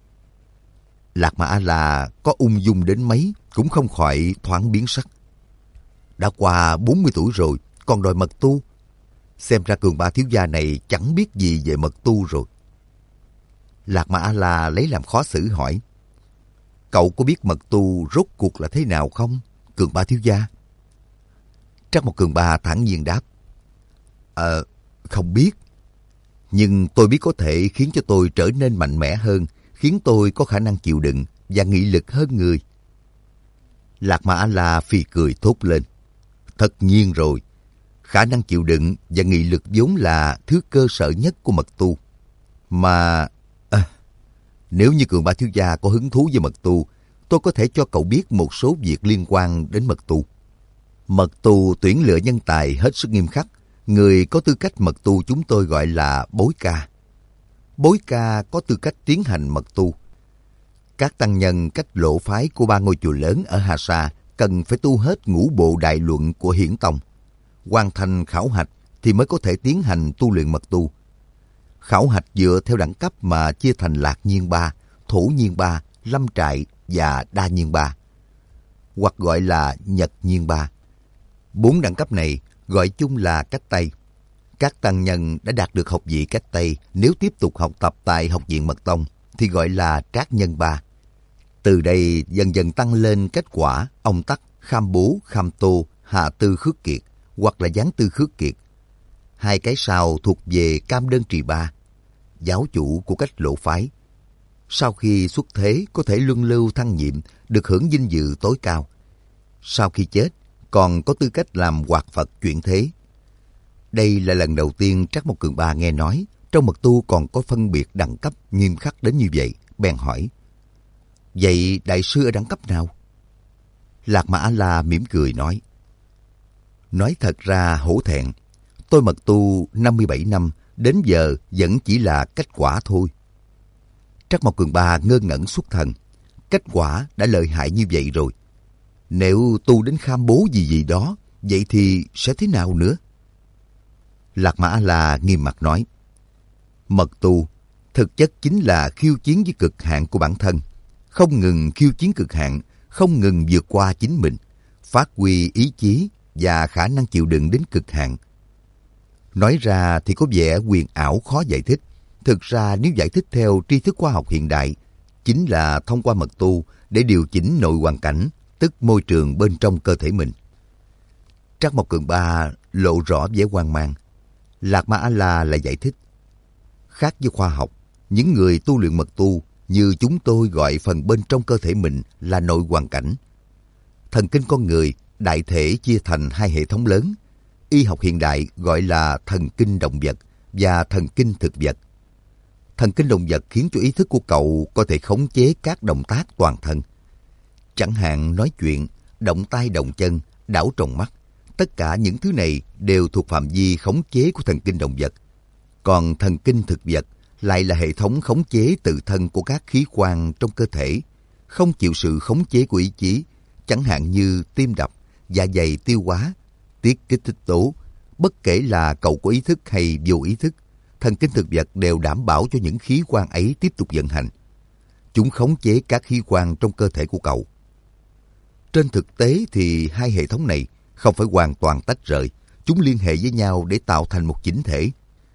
Lạc Ma A-la có ung dung đến mấy cũng không khỏi thoáng biến sắc. Đã qua 40 tuổi rồi, còn đòi mật tu. Xem ra Cường Ba thiếu gia này chẳng biết gì về mật tu rồi. Lạc Ma A-la lấy làm khó xử hỏi. Cậu có biết mật tu rốt cuộc là thế nào không, Cường Ba thiếu gia? Trắc Mộc Cường Ba thản nhiên đáp. Không biết. Nhưng tôi biết có thể khiến cho tôi trở nên mạnh mẽ hơn, khiến tôi có khả năng chịu đựng và nghị lực hơn người. Lạc Ma A-la phì cười thốt lên. Tất nhiên rồi. Khả năng chịu đựng và nghị lực vốn là thứ cơ sở nhất của mật tu. Mà... nếu như Cường Ba thiếu gia có hứng thú với mật tu, tôi có thể cho cậu biết một số việc liên quan đến mật tu. Mật tu tuyển lựa nhân tài hết sức nghiêm khắc. Người có tư cách mật tu chúng tôi gọi là bối ca. Bối ca có tư cách tiến hành mật tu. Các tăng nhân cách lộ phái của 3 ngôi chùa lớn ở Hà Sa cần phải tu hết ngũ bộ đại luận của Hiển Tông. Hoàn thành khảo hạch thì mới có thể tiến hành tu luyện mật tu. Khảo hạch dựa theo đẳng cấp mà chia thành lạc nhiên ba, thổ nhiên ba, lâm trại và đa nhiên ba, hoặc gọi là nhật nhiên ba. 4 đẳng cấp này gọi chung là cách Tây. Các tăng nhân đã đạt được học vị cách Tây nếu tiếp tục học tập tại học viện Mật Tông thì gọi là trác nhân ba. Từ đây dần dần tăng lên kết quả ông Tắc, Kham Bố, Kham Tô, Hạ Tư Khước Kiệt hoặc là Giáng Tư Khước Kiệt. Hai cái sau thuộc về Cam Đơn Trì Ba, giáo chủ của cách Lộ phái. Sau khi xuất thế có thể luân lưu thăng nhiệm, được hưởng vinh dự tối cao. Sau khi chết còn có tư cách làm Hoạt Phật chuyển thế. Đây là lần đầu tiên Trác Mộc Cường Ba nghe nói trong mật tu còn có phân biệt đẳng cấp nghiêm khắc đến như vậy, bèn hỏi: vậy đại sư ở đẳng cấp nào? Lạc Mà A-la mỉm cười nói: nói thật ra hổ thẹn, tôi mật tu 57 năm, đến giờ vẫn chỉ là kết quả thôi. Trác Mộc Cường Ba ngơ ngẩn xuất thần. Kết quả đã lợi hại như vậy rồi. Nếu tu đến Kham Bố gì đó, vậy thì sẽ thế nào nữa? Lạc Mà A-la nghiêm mặt nói: mật tu thực chất chính là khiêu chiến với cực hạn của bản thân, không ngừng khiêu chiến cực hạn, không ngừng vượt qua chính mình, phát huy ý chí và khả năng chịu đựng đến cực hạn. Nói ra thì có vẻ huyền ảo khó giải thích. Thực ra nếu giải thích theo tri thức khoa học hiện đại, chính là thông qua mật tu để điều chỉnh nội hoàn cảnh, tức môi trường bên trong cơ thể mình. Trác Mộc Cường Ba lộ rõ vẻ hoang mang. Lạc Ma A-la lại giải thích: khác với khoa học, những người tu luyện mật tu như chúng tôi gọi phần bên trong cơ thể mình là nội hoàn cảnh. Thần kinh con người đại thể chia thành hai hệ thống lớn. Y học hiện đại gọi là thần kinh động vật và thần kinh thực vật. Thần kinh động vật khiến cho ý thức của cậu có thể khống chế các động tác toàn thân. Chẳng hạn nói chuyện, động tay động chân, đảo tròng mắt. Tất cả những thứ này đều thuộc phạm vi khống chế của thần kinh động vật. Còn thần kinh thực vật lại là hệ thống khống chế tự thân của các khí quan trong cơ thể, không chịu sự khống chế của ý chí, chẳng hạn như tim đập, dạ dày tiêu hóa, tiết kích thích tố. Bất kể là cậu có ý thức hay vô ý thức, thần kinh thực vật đều đảm bảo cho những khí quan ấy tiếp tục vận hành. Chúng khống chế các khí quan trong cơ thể của cậu. Trên thực tế thì hai hệ thống này không phải hoàn toàn tách rời, chúng liên hệ với nhau để tạo thành một chỉnh thể.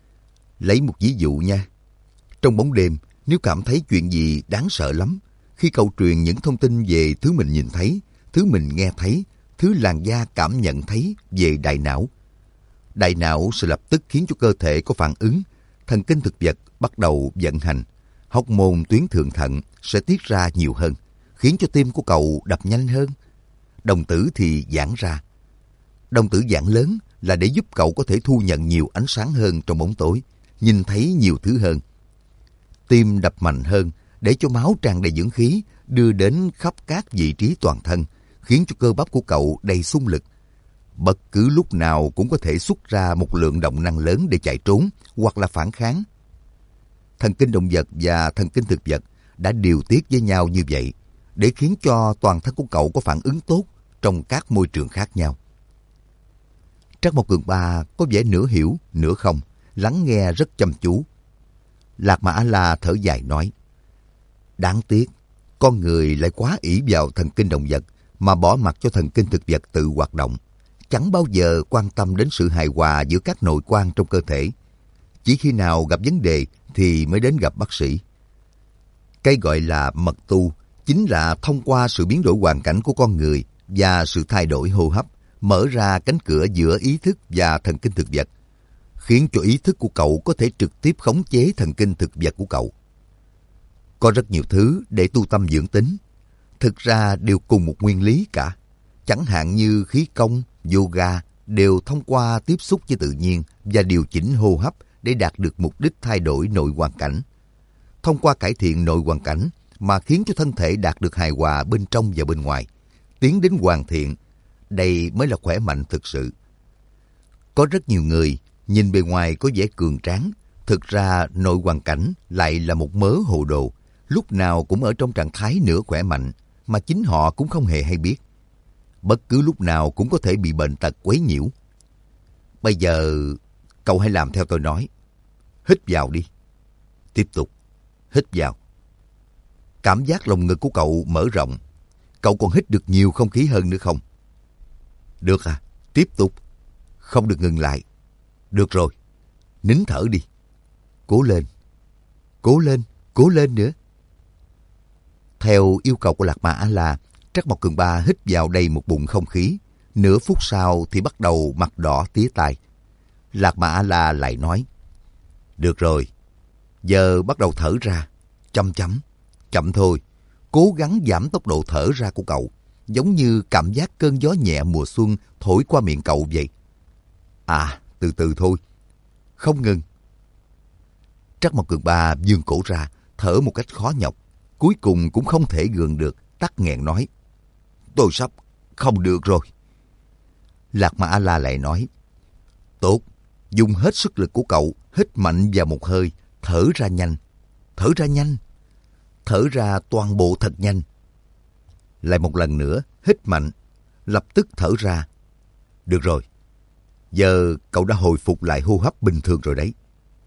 Lấy một ví dụ nha. Trong bóng đêm, nếu cảm thấy chuyện gì đáng sợ lắm, khi cậu truyền những thông tin về thứ mình nhìn thấy, thứ mình nghe thấy, thứ làn da cảm nhận thấy về đại não. Đại não sẽ lập tức khiến cho cơ thể có phản ứng, thần kinh thực vật bắt đầu vận hành, hormone tuyến thượng thận sẽ tiết ra nhiều hơn, khiến cho tim của cậu đập nhanh hơn. Đồng tử thì giãn ra. Đồng tử giãn lớn là để giúp cậu có thể thu nhận nhiều ánh sáng hơn trong bóng tối, nhìn thấy nhiều thứ hơn. Tim đập mạnh hơn để cho máu tràn đầy dưỡng khí đưa đến khắp các vị trí toàn thân, khiến cho cơ bắp của cậu đầy xung lực. Bất cứ lúc nào cũng có thể xuất ra một lượng động năng lớn để chạy trốn hoặc là phản kháng. Thần kinh động vật và thần kinh thực vật đã điều tiết với nhau như vậy để khiến cho toàn thân của cậu có phản ứng tốt trong các môi trường khác nhau. Trác Mộc Cường Ba có vẻ nửa hiểu, nửa không, lắng nghe rất chăm chú. Lạc Mà A-la thở dài nói: đáng tiếc, con người lại quá ỷ vào thần kinh động vật mà bỏ mặc cho thần kinh thực vật tự hoạt động, chẳng bao giờ quan tâm đến sự hài hòa giữa các nội quan trong cơ thể. Chỉ khi nào gặp vấn đề thì mới đến gặp bác sĩ. Cái gọi là mật tu chính là thông qua sự biến đổi hoàn cảnh của con người và sự thay đổi hô hấp, mở ra cánh cửa giữa ý thức và thần kinh thực vật, khiến cho ý thức của cậu có thể trực tiếp khống chế thần kinh thực vật của cậu. Có rất nhiều thứ để tu tâm dưỡng tính, thực ra đều cùng một nguyên lý cả. Chẳng hạn như khí công, yoga đều thông qua tiếp xúc với tự nhiên và điều chỉnh hô hấp để đạt được mục đích thay đổi nội hoàn cảnh. Thông qua cải thiện nội hoàn cảnh mà khiến cho thân thể đạt được hài hòa bên trong và bên ngoài, tiến đến hoàn thiện. Đây mới là khỏe mạnh thực sự. Có rất nhiều người nhìn bề ngoài có vẻ cường tráng, thực ra nội hoàn cảnh lại là một mớ hồ đồ, lúc nào cũng ở trong trạng thái nửa khỏe mạnh, mà chính họ cũng không hề hay biết. Bất cứ lúc nào cũng có thể bị bệnh tật quấy nhiễu. Bây giờ, cậu hãy làm theo tôi nói. Hít vào đi. Tiếp tục. Hít vào. Cảm giác lồng ngực của cậu mở rộng. Cậu còn hít được nhiều không khí hơn nữa không? Được à? Tiếp tục. Không được ngừng lại. Được rồi. Nín thở đi. Cố lên. Cố lên. Cố lên nữa. Theo yêu cầu của Lạc Ma A-la, Trắc Mộc Cường Ba hít vào đầy một bụng không khí. Nửa phút sau thì bắt đầu mặt đỏ tía tai. Lạc Ma A-la lại nói, được rồi, giờ bắt đầu thở ra. Chậm thôi, cố gắng giảm tốc độ thở ra của cậu, giống như cảm giác cơn gió nhẹ mùa xuân thổi qua miệng cậu vậy. À, từ từ thôi, không ngừng. Trắc Mộc Cường Ba vươn cổ ra, thở một cách khó nhọc, cuối cùng cũng không thể gượng được, tắc nghẹn nói, tôi sắp không được rồi. Lạc Ma A-la lại nói, tốt, dùng hết sức lực của cậu, hít mạnh vào một hơi, thở ra nhanh, thở ra toàn bộ thật nhanh. Lại một lần nữa, hít mạnh, lập tức thở ra. Được rồi, giờ cậu đã hồi phục lại hô hấp bình thường rồi đấy.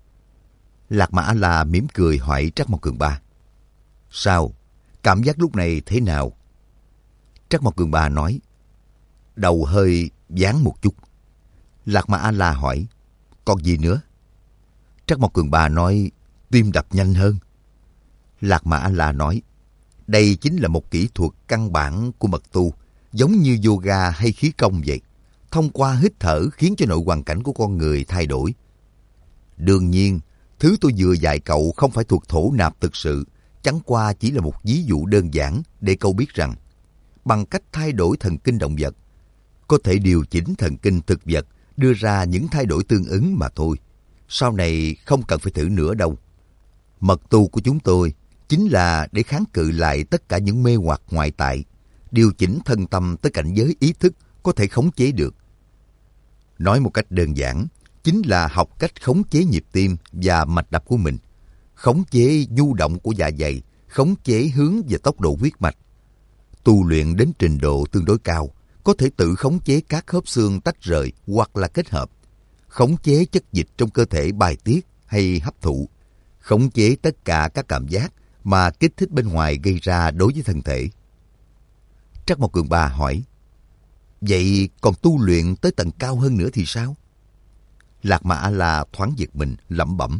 Lạc Ma A-la mỉm cười hỏi Trắc Mộc Cường Ba, sao, cảm giác lúc này thế nào? Trắc Mộc Cường Ba nói, đầu hơi váng một chút. Lạc Ma A-la hỏi, còn gì nữa? Trắc Mộc Cường Ba nói, tim đập nhanh hơn. Lạc Ma A-la nói, đây chính là một kỹ thuật căn bản của mật tu, giống như yoga hay khí công vậy. Thông qua hít thở khiến cho nội hoàn cảnh của con người thay đổi. Đương nhiên, thứ tôi vừa dạy cậu không phải thuộc thổ nạp thực sự, chẳng qua chỉ là một ví dụ đơn giản để cậu biết rằng, bằng cách thay đổi thần kinh động vật, có thể điều chỉnh thần kinh thực vật, đưa ra những thay đổi tương ứng mà thôi. Sau này không cần phải thử nữa đâu. Mật tu của chúng tôi chính là để kháng cự lại tất cả những mê hoặc ngoại tại, điều chỉnh thân tâm tới cảnh giới ý thức có thể khống chế được. Nói một cách đơn giản, chính là học cách khống chế nhịp tim và mạch đập của mình, khống chế nhu động của dạ dày, khống chế hướng và tốc độ huyết mạch. Tu luyện đến trình độ tương đối cao, có thể tự khống chế các khớp xương tách rời hoặc là kết hợp, khống chế chất dịch trong cơ thể bài tiết hay hấp thụ, khống chế tất cả các cảm giác mà kích thích bên ngoài gây ra đối với thân thể. Trắc Mộc Cường Ba hỏi, vậy còn tu luyện tới tầng cao hơn nữa thì sao? Lạc Ma A-la thoáng giật mình, lẩm bẩm,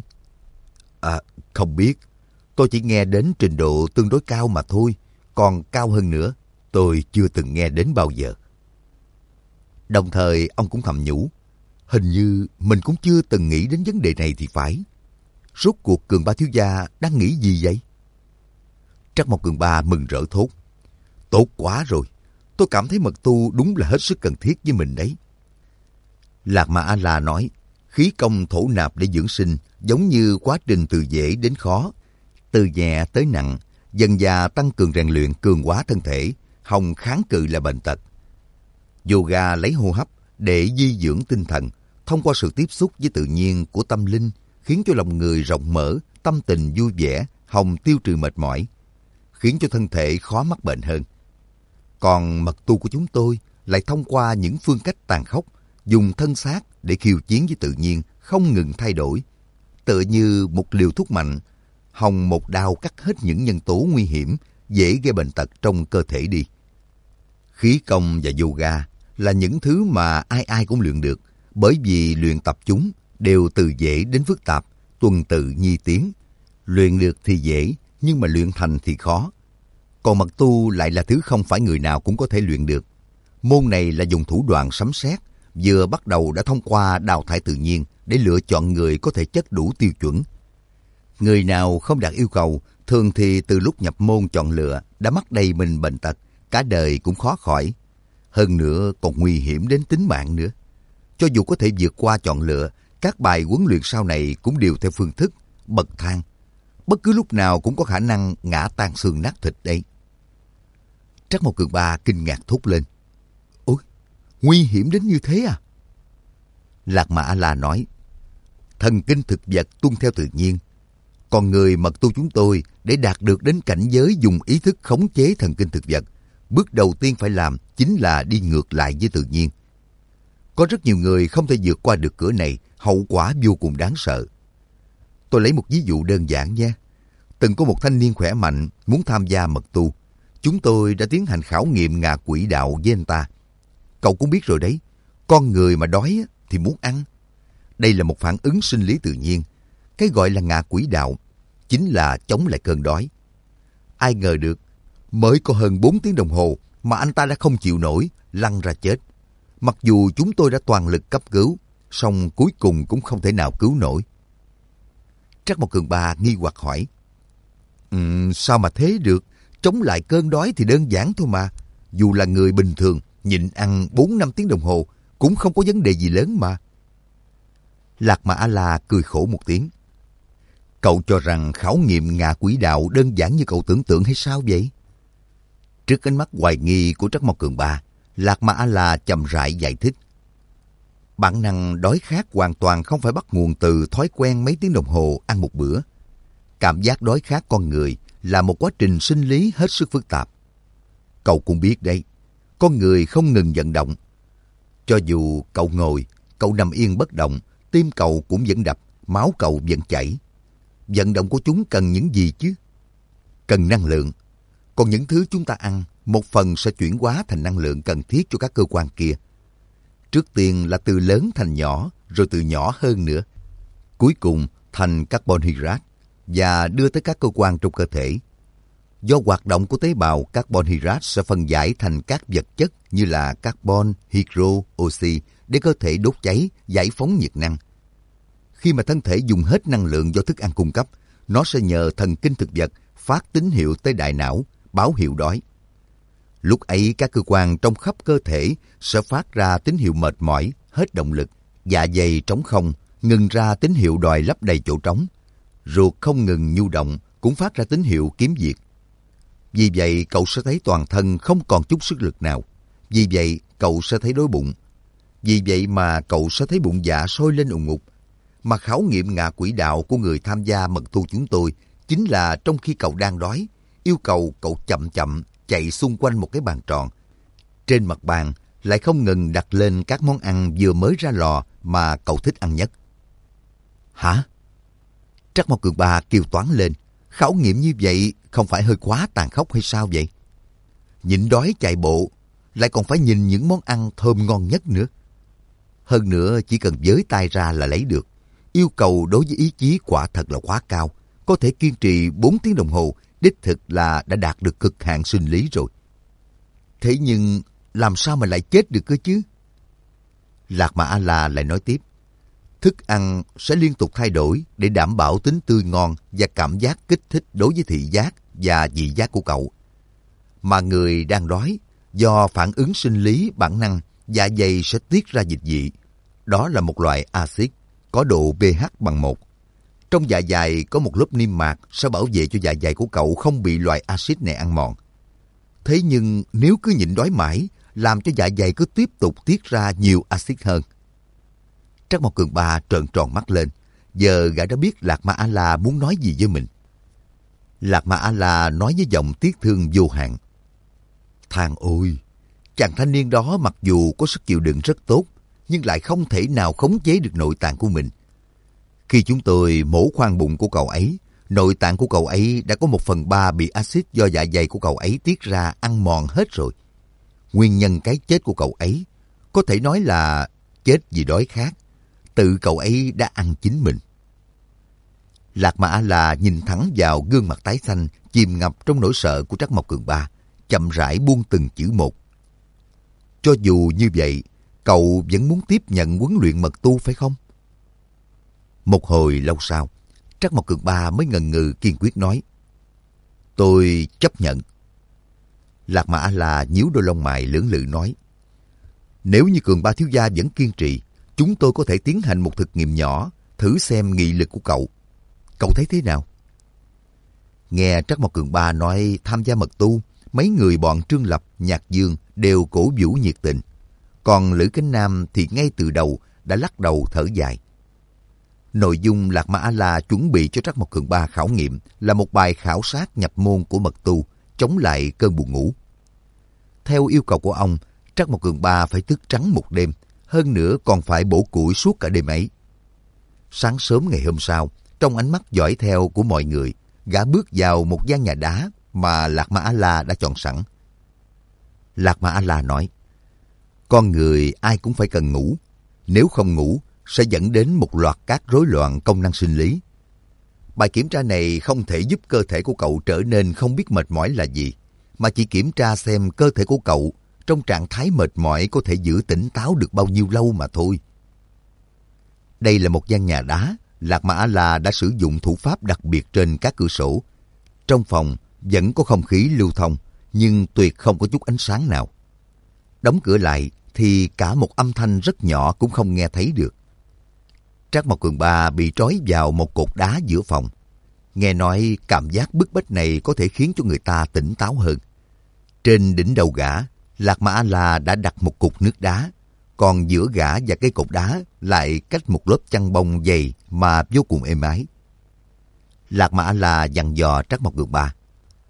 không biết, tôi chỉ nghe đến trình độ tương đối cao mà thôi, còn cao hơn nữa, tôi chưa từng nghe đến bao giờ. Đồng thời ông cũng thầm nhủ, hình như mình cũng chưa từng nghĩ đến vấn đề này thì phải. Rốt cuộc Cường Ba thiếu gia đang nghĩ gì vậy? Trắc Mộc Cường Ba mừng rỡ thốt, tốt quá rồi, tôi cảm thấy mật tu đúng là hết sức cần thiết với mình đấy. Lạc Ma A-la nói, khí công thổ nạp để dưỡng sinh giống như quá trình từ dễ đến khó, từ nhẹ tới nặng, dần dà tăng cường rèn luyện cường hóa thân thể, hòng kháng cự lại bệnh tật. Yoga lấy hô hấp để di dưỡng tinh thần, thông qua sự tiếp xúc với tự nhiên của tâm linh, khiến cho lòng người rộng mở, tâm tình vui vẻ, hòng tiêu trừ mệt mỏi, khiến cho thân thể khó mắc bệnh hơn. Còn mật tu của chúng tôi lại thông qua những phương cách tàn khốc, dùng thân xác để khiêu chiến với tự nhiên, không ngừng thay đổi. Tựa như một liều thuốc mạnh, hòng một đao cắt hết những nhân tố nguy hiểm, dễ gây bệnh tật trong cơ thể đi. Khí công và yoga là những thứ mà ai ai cũng luyện được, bởi vì luyện tập chúng đều từ dễ đến phức tạp, tuần tự nhi tiến. Luyện được thì dễ, nhưng mà luyện thành thì khó. Còn mật tu lại là thứ không phải người nào cũng có thể luyện được. Môn này là dùng thủ đoạn sấm sét, vừa bắt đầu đã thông qua đào thải tự nhiên để lựa chọn người có thể chất đủ tiêu chuẩn. Người nào không đạt yêu cầu, thường thì từ lúc nhập môn chọn lựa đã mắc đầy mình bệnh tật, cả đời cũng khó khỏi. Hơn nữa còn nguy hiểm đến tính mạng nữa. Cho dù có thể vượt qua chọn lựa, các bài huấn luyện sau này cũng đều theo phương thức bậc thang. Bất cứ lúc nào cũng có khả năng ngã tan xương nát thịt đấy. Trắc Mộc Cường Ba kinh ngạc thốt lên, ôi, nguy hiểm đến như thế à? Lạc Ma A-la nói, thần kinh thực vật tuân theo tự nhiên. Còn người mật tu chúng tôi để đạt được đến cảnh giới dùng ý thức khống chế thần kinh thực vật, bước đầu tiên phải làm chính là đi ngược lại với tự nhiên. Có rất nhiều người không thể vượt qua được cửa này, hậu quả vô cùng đáng sợ. Tôi lấy một ví dụ đơn giản nha. Từng có một thanh niên khỏe mạnh muốn tham gia mật tu. Chúng tôi đã tiến hành khảo nghiệm ngạ quỷ đạo với anh ta. Cậu cũng biết rồi đấy, con người mà đói thì muốn ăn. Đây là một phản ứng sinh lý tự nhiên. Cái gọi là ngạ quỷ đạo chính là chống lại cơn đói. Ai ngờ được, Mới có hơn 4 tiếng đồng hồ mà anh ta đã không chịu nổi, lăn ra chết. Mặc dù chúng tôi đã toàn lực cấp cứu, song cuối cùng cũng không thể nào cứu nổi. Trắc Mộc Cường Ba nghi hoặc hỏi. Sao mà thế được? Chống lại cơn đói thì đơn giản thôi mà. Dù là người bình thường, nhịn ăn 4-5 tiếng đồng hồ cũng không có vấn đề gì lớn mà. Lạc Mà A-la cười khổ một tiếng. Cậu cho rằng khảo nghiệm ngạ quỷ đạo đơn giản như cậu tưởng tượng hay sao vậy? Trước ánh mắt hoài nghi của Trắc Mộc Cường Ba, Lạc Mà A-la chậm rãi giải thích. Bản năng đói khát hoàn toàn không phải bắt nguồn từ thói quen mấy tiếng đồng hồ ăn một bữa. Cảm giác đói khát con người là một quá trình sinh lý hết sức phức tạp. Cậu cũng biết đấy, con người không ngừng vận động. Cho dù cậu ngồi, cậu nằm yên bất động, tim cậu cũng vẫn đập, máu cậu vẫn chảy. Vận động của chúng cần những gì chứ? Cần năng lượng. Còn những thứ chúng ta ăn, một phần sẽ chuyển hóa thành năng lượng cần thiết cho các cơ quan kia. Trước tiên là từ lớn thành nhỏ, rồi từ nhỏ hơn nữa. Cuối cùng thành carbon hydrate và đưa tới các cơ quan trong cơ thể. Do hoạt động của tế bào, carbon hydrate sẽ phân giải thành các vật chất như là carbon, hydro, oxy để cơ thể đốt cháy, giải phóng nhiệt năng. Khi mà thân thể dùng hết năng lượng do thức ăn cung cấp, nó sẽ nhờ thần kinh thực vật phát tín hiệu tới đại não, báo hiệu đói. Lúc ấy các cơ quan trong khắp cơ thể sẽ phát ra tín hiệu mệt mỏi, hết động lực, dạ dày trống không, ngừng ra tín hiệu đòi lấp đầy chỗ trống. Ruột không ngừng nhu động cũng phát ra tín hiệu kiếm việc. Vì vậy cậu sẽ thấy toàn thân không còn chút sức lực nào. Vì vậy cậu sẽ thấy đói bụng. Vì vậy mà cậu sẽ thấy bụng dạ sôi lên ùn ục. Mà khảo nghiệm ngạ quỷ đạo của người tham gia mật tu chúng tôi chính là trong khi cậu đang đói, yêu cầu cậu chậm chậm chạy xung quanh một cái bàn tròn. Trên mặt bàn lại không ngừng đặt lên các món ăn vừa mới ra lò mà cậu thích ăn nhất. Hả? Trắc Mộc Cường Ba kêu toáng lên. Khảo nghiệm như vậy không phải hơi quá tàn khốc hay sao vậy? Nhịn đói chạy bộ, lại còn phải nhìn những món ăn thơm ngon nhất nữa. Hơn nữa chỉ cần giới tay ra là lấy được. Yêu cầu đối với ý chí quả thật là quá cao. Có thể kiên trì 4 tiếng đồng hồ, đích thực là đã đạt được cực hạn sinh lý rồi. Thế nhưng làm sao mà lại chết được cơ chứ? Lạc Mà A-la lại nói tiếp. Thức ăn sẽ liên tục thay đổi để đảm bảo tính tươi ngon và cảm giác kích thích đối với thị giác và vị giác của cậu. Mà người đang đói, do phản ứng sinh lý bản năng, dạ dày sẽ tiết ra dịch vị. Đó là một loại axit có độ pH bằng 1. Trong dạ dày có một lớp niêm mạc sẽ bảo vệ cho dạ dày của cậu không bị loại axit này ăn mòn. Thế nhưng nếu cứ nhịn đói mãi, làm cho dạ dày cứ tiếp tục tiết ra nhiều axit hơn. Trắc Mộc Cường Ba trợn tròn mắt lên. Giờ gã đã biết Lạc Mà A-la muốn nói gì với mình. Lạc Mà A-la nói với giọng tiếc thương vô hạn. Thằng ôi, chàng thanh niên đó mặc dù có sức chịu đựng rất tốt, nhưng lại không thể nào khống chế được nội tạng của mình. Khi chúng tôi mổ khoang bụng của cậu ấy, nội tạng của cậu ấy đã có 1/3 bị axit do dạ dày của cậu ấy tiết ra ăn mòn hết rồi. Nguyên nhân cái chết của cậu ấy có thể nói là chết vì đói khát. Tự cậu ấy đã ăn chính mình. Lạc Mà A-la nhìn thẳng vào gương mặt tái xanh, chìm ngập trong nỗi sợ của Trắc Mộc Cường Ba, chậm rãi buông từng chữ một. Cho dù như vậy, cậu vẫn muốn tiếp nhận huấn luyện mật tu phải không? Một hồi lâu sau, Trắc Mộc Cường Ba mới ngần ngừ kiên quyết nói. Tôi chấp nhận. Lạc Mà A-la nhíu đôi lông mày lưỡng lự nói. Nếu như Cường Ba thiếu gia vẫn kiên trì, chúng tôi có thể tiến hành một thực nghiệm nhỏ, thử xem nghị lực của cậu. Cậu thấy thế nào? Nghe Trắc Mộc Cường Ba nói tham gia mật tu, mấy người bọn Trương Lập, Nhạc Dương đều cổ vũ nhiệt tình. Còn Lữ Cánh Nam thì ngay từ đầu đã lắc đầu thở dài. Nội dung Lạc Mà A-la chuẩn bị cho Trắc Mộc Cường Ba khảo nghiệm là một bài khảo sát nhập môn của mật tu, chống lại cơn buồn ngủ. Theo yêu cầu của ông, Trắc Mộc Cường Ba phải thức trắng một đêm, hơn nữa còn phải bổ củi suốt cả đêm ấy. Sáng sớm ngày hôm sau, trong ánh mắt dõi theo của mọi người, gã bước vào một gian nhà đá mà Lạc Mà A-la đã chọn sẵn. Lạc Mà A-la nói, con người ai cũng phải cần ngủ. Nếu không ngủ, sẽ dẫn đến một loạt các rối loạn công năng sinh lý. Bài kiểm tra này không thể giúp cơ thể của cậu trở nên không biết mệt mỏi là gì, mà chỉ kiểm tra xem cơ thể của cậu trong trạng thái mệt mỏi có thể giữ tỉnh táo được bao nhiêu lâu mà thôi. Đây là một gian nhà đá, Lạc Ma A-la đã sử dụng thủ pháp đặc biệt trên các cửa sổ. Trong phòng vẫn có không khí lưu thông, nhưng tuyệt không có chút ánh sáng nào. Đóng cửa lại thì cả một âm thanh rất nhỏ cũng không nghe thấy được. Trác Mộc Cường Ba bị trói vào một cột đá giữa phòng. Nghe nói cảm giác bức bách này có thể khiến cho người ta tỉnh táo hơn. Trên đỉnh đầu gã, Lạc Ma A-la đã đặt một cục nước đá, còn giữa gã và cái cột đá lại cách một lớp chăn bông dày mà vô cùng êm ái. Lạc Ma A-la dặn dò Trác Mộc Cường Ba: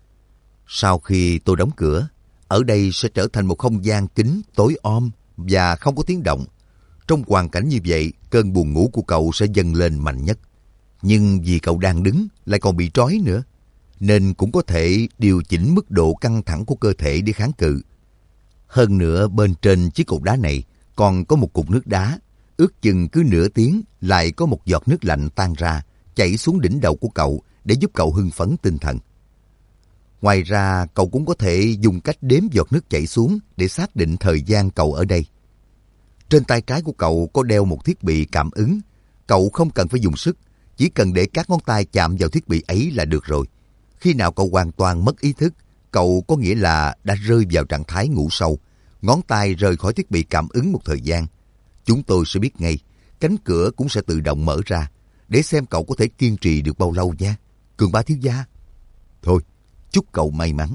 sau khi tôi đóng cửa, ở đây sẽ trở thành một không gian kín, tối om và không có tiếng động. Trong hoàn cảnh như vậy, cơn buồn ngủ của cậu sẽ dâng lên mạnh nhất. Nhưng vì cậu đang đứng, lại còn bị trói nữa, nên cũng có thể điều chỉnh mức độ căng thẳng của cơ thể để kháng cự. Hơn nữa, bên trên chiếc cột đá này còn có một cục nước đá, ước chừng cứ nửa tiếng lại có một giọt nước lạnh tan ra, chảy xuống đỉnh đầu của cậu để giúp cậu hưng phấn tinh thần. Ngoài ra, cậu cũng có thể dùng cách đếm giọt nước chảy xuống để xác định thời gian cậu ở đây. Trên tay trái của cậu có đeo một thiết bị cảm ứng. Cậu không cần phải dùng sức, chỉ cần để các ngón tay chạm vào thiết bị ấy là được rồi. Khi nào cậu hoàn toàn mất ý thức, cậu có nghĩa là đã rơi vào trạng thái ngủ sâu. Ngón tay rời khỏi thiết bị cảm ứng một thời gian, chúng tôi sẽ biết ngay. Cánh cửa cũng sẽ tự động mở ra, để xem cậu có thể kiên trì được bao lâu nha, Cường Ba thiếu gia. Thôi, chúc cậu may mắn.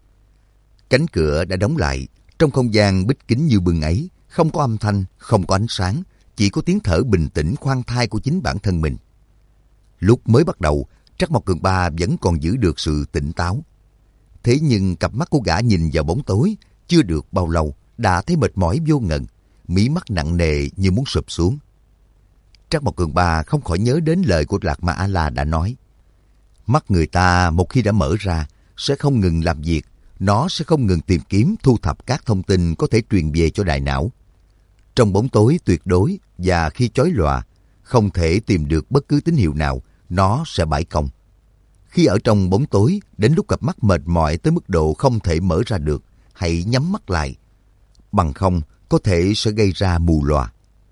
Cánh cửa đã đóng lại. Trong không gian bích kín như bưng ấy, không có âm thanh, không có ánh sáng, chỉ có tiếng thở bình tĩnh khoan thai của chính bản thân mình. Lúc mới bắt đầu, Trác Mộc Cường Ba vẫn còn giữ được sự tỉnh táo. Thế nhưng cặp mắt của gã nhìn vào bóng tối, chưa được bao lâu đã thấy mệt mỏi vô ngần, mí mắt nặng nề như muốn sụp xuống. Trác Mộc Cường Ba không khỏi nhớ đến lời của Lạc Ma A-la đã nói: mắt người ta một khi đã mở ra sẽ không ngừng làm việc, nó sẽ không ngừng tìm kiếm thu thập các thông tin có thể truyền về cho đại não. Trong bóng tối tuyệt đối và khi chói lòa, không thể tìm được bất cứ tín hiệu nào, nó sẽ bãi công. Khi ở trong bóng tối, đến lúc cặp mắt mệt mỏi tới mức độ không thể mở ra được, hãy nhắm mắt lại. Bằng không, có thể sẽ gây ra mù lòa.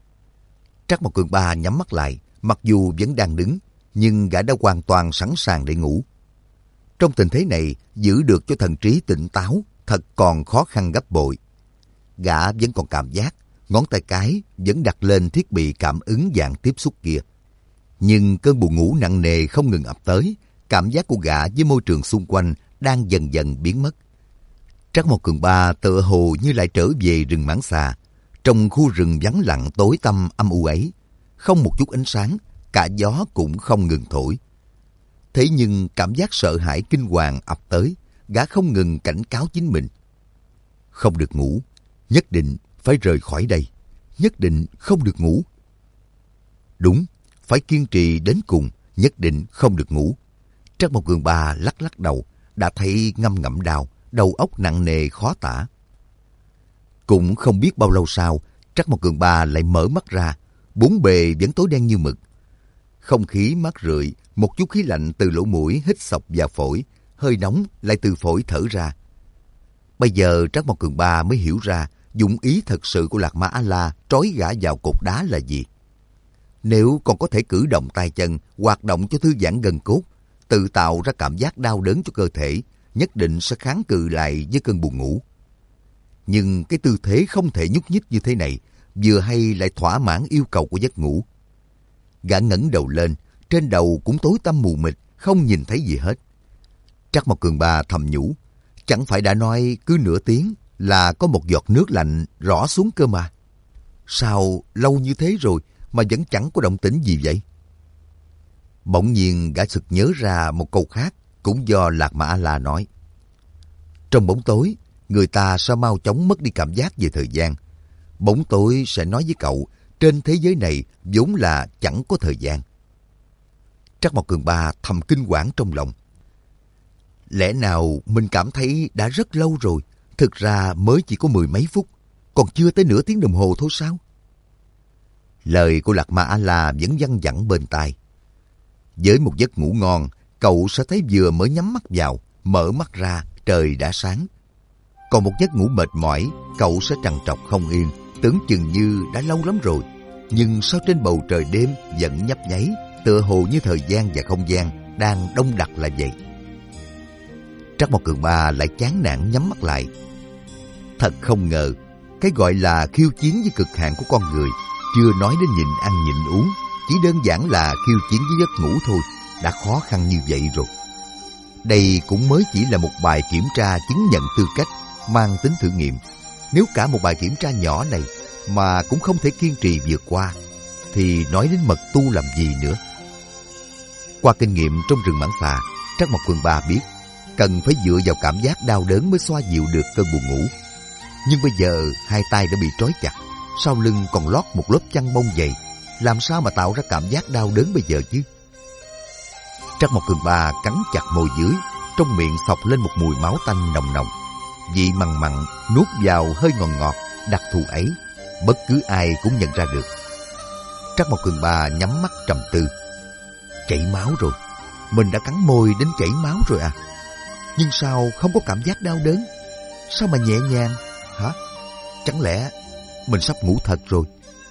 Trác Mộc Cường Ba nhắm mắt lại, mặc dù vẫn đang đứng, nhưng gã đã hoàn toàn sẵn sàng để ngủ. Trong tình thế này, giữ được cho thần trí tỉnh táo thật còn khó khăn gấp bội. Gã vẫn còn cảm giác, ngón tay cái vẫn đặt lên thiết bị cảm ứng dạng tiếp xúc kia. Nhưng cơn buồn ngủ nặng nề không ngừng ập tới, cảm giác của gã với môi trường xung quanh đang dần dần biến mất. Trác Mộc Cường Ba tựa hồ như lại trở về rừng Mãng Xà, trong khu rừng vắng lặng tối tăm âm u ấy, không một chút ánh sáng, cả gió cũng không ngừng thổi. Thế nhưng cảm giác sợ hãi kinh hoàng ập tới, gã không ngừng cảnh cáo chính mình. Không được ngủ, nhất định phải rời khỏi đây, nhất định không được ngủ. Đúng, phải kiên trì đến cùng, nhất định không được ngủ. Trác Mộc Cường Ba lắc lắc đầu, đã thấy ngâm ngẫm đau, đầu óc nặng nề khó tả. Cũng không biết bao lâu sau, Trác Mộc Cường Ba lại mở mắt ra, bốn bề vẫn tối đen như mực. Không khí mát rượi, một chút khí lạnh từ lỗ mũi hít xộc vào phổi, hơi nóng lại từ phổi thở ra. Bây giờ Trác Mộc Cường Ba mới hiểu ra dụng ý thật sự của Lạc Ma A-la trói gã vào cột đá là gì. Nếu còn có thể cử động tay chân, hoạt động cho thư giãn gân cốt, tự tạo ra cảm giác đau đớn cho cơ thể, nhất định sẽ kháng cự lại với cơn buồn ngủ. Nhưng cái tư thế không thể nhúc nhích như thế này, vừa hay lại thỏa mãn yêu cầu của giấc ngủ. Gã ngẩng đầu lên, trên đầu cũng tối tăm mù mịt, không nhìn thấy gì hết. Trác Mộc Cường Ba thầm nhủ, chẳng phải đã nói cứ nửa tiếng là có một giọt nước lạnh rỏ xuống cơ mà. Sao lâu như thế rồi mà vẫn chẳng có động tĩnh gì vậy? Bỗng nhiên gã sực nhớ ra một câu khác, cũng do Lạc Ma A-la nói. Trong bóng tối, người ta sẽ mau chóng mất đi cảm giác về thời gian. Bóng tối sẽ nói với cậu, trên thế giới này vốn là chẳng có thời gian. Trác Mộc Cường Ba thầm kinh hoảng trong lòng. Lẽ nào mình cảm thấy đã rất lâu rồi, thực ra mới chỉ có mười mấy phút, còn chưa tới nửa tiếng đồng hồ thôi sao? Lời của Lạc Ma A-la vẫn văng vẳng bên tai. Với một giấc ngủ ngon, cậu sẽ thấy vừa mới nhắm mắt vào, mở mắt ra, trời đã sáng. Còn một giấc ngủ mệt mỏi, cậu sẽ trằn trọc không yên, tưởng chừng như đã lâu lắm rồi. Nhưng sao trên bầu trời đêm vẫn nhấp nháy, tựa hồ như thời gian và không gian đang đông đặc là vậy. Trắc Mộc Cường Ba lại chán nản nhắm mắt lại. Thật không ngờ, cái gọi là khiêu chiến với cực hạn của con người, chưa nói đến nhịn ăn nhịn uống, chỉ đơn giản là khiêu chiến với giấc ngủ thôi, đã khó khăn như vậy rồi. Đây cũng mới chỉ là một bài kiểm tra chứng nhận tư cách, mang tính thử nghiệm. Nếu cả một bài kiểm tra nhỏ này mà cũng không thể kiên trì vượt qua, thì nói đến mật tu làm gì nữa. Qua kinh nghiệm trong rừng Mãng Xà, Trắc Mộc Cường Ba biết cần phải dựa vào cảm giác đau đớn mới xoa dịu được cơn buồn ngủ. Nhưng bây giờ hai tay đã bị trói chặt, sau lưng còn lót một lớp chăn bông dày, làm sao mà tạo ra cảm giác đau đớn bây giờ chứ? Trắc Mộc Cường Ba cắn chặt môi dưới, trong miệng xộc lên một mùi máu tanh nồng nồng. Vị mặn mặn nuốt vào hơi ngọt ngọt, đặc thù ấy, bất cứ ai cũng nhận ra được. Trắc Mộc Cường Ba nhắm mắt trầm tư. Chảy máu rồi, mình đã cắn môi đến chảy máu rồi à? Nhưng sao không có cảm giác đau đớn? Sao mà nhẹ nhàng? Hả? Chẳng lẽ mình sắp ngủ thật rồi?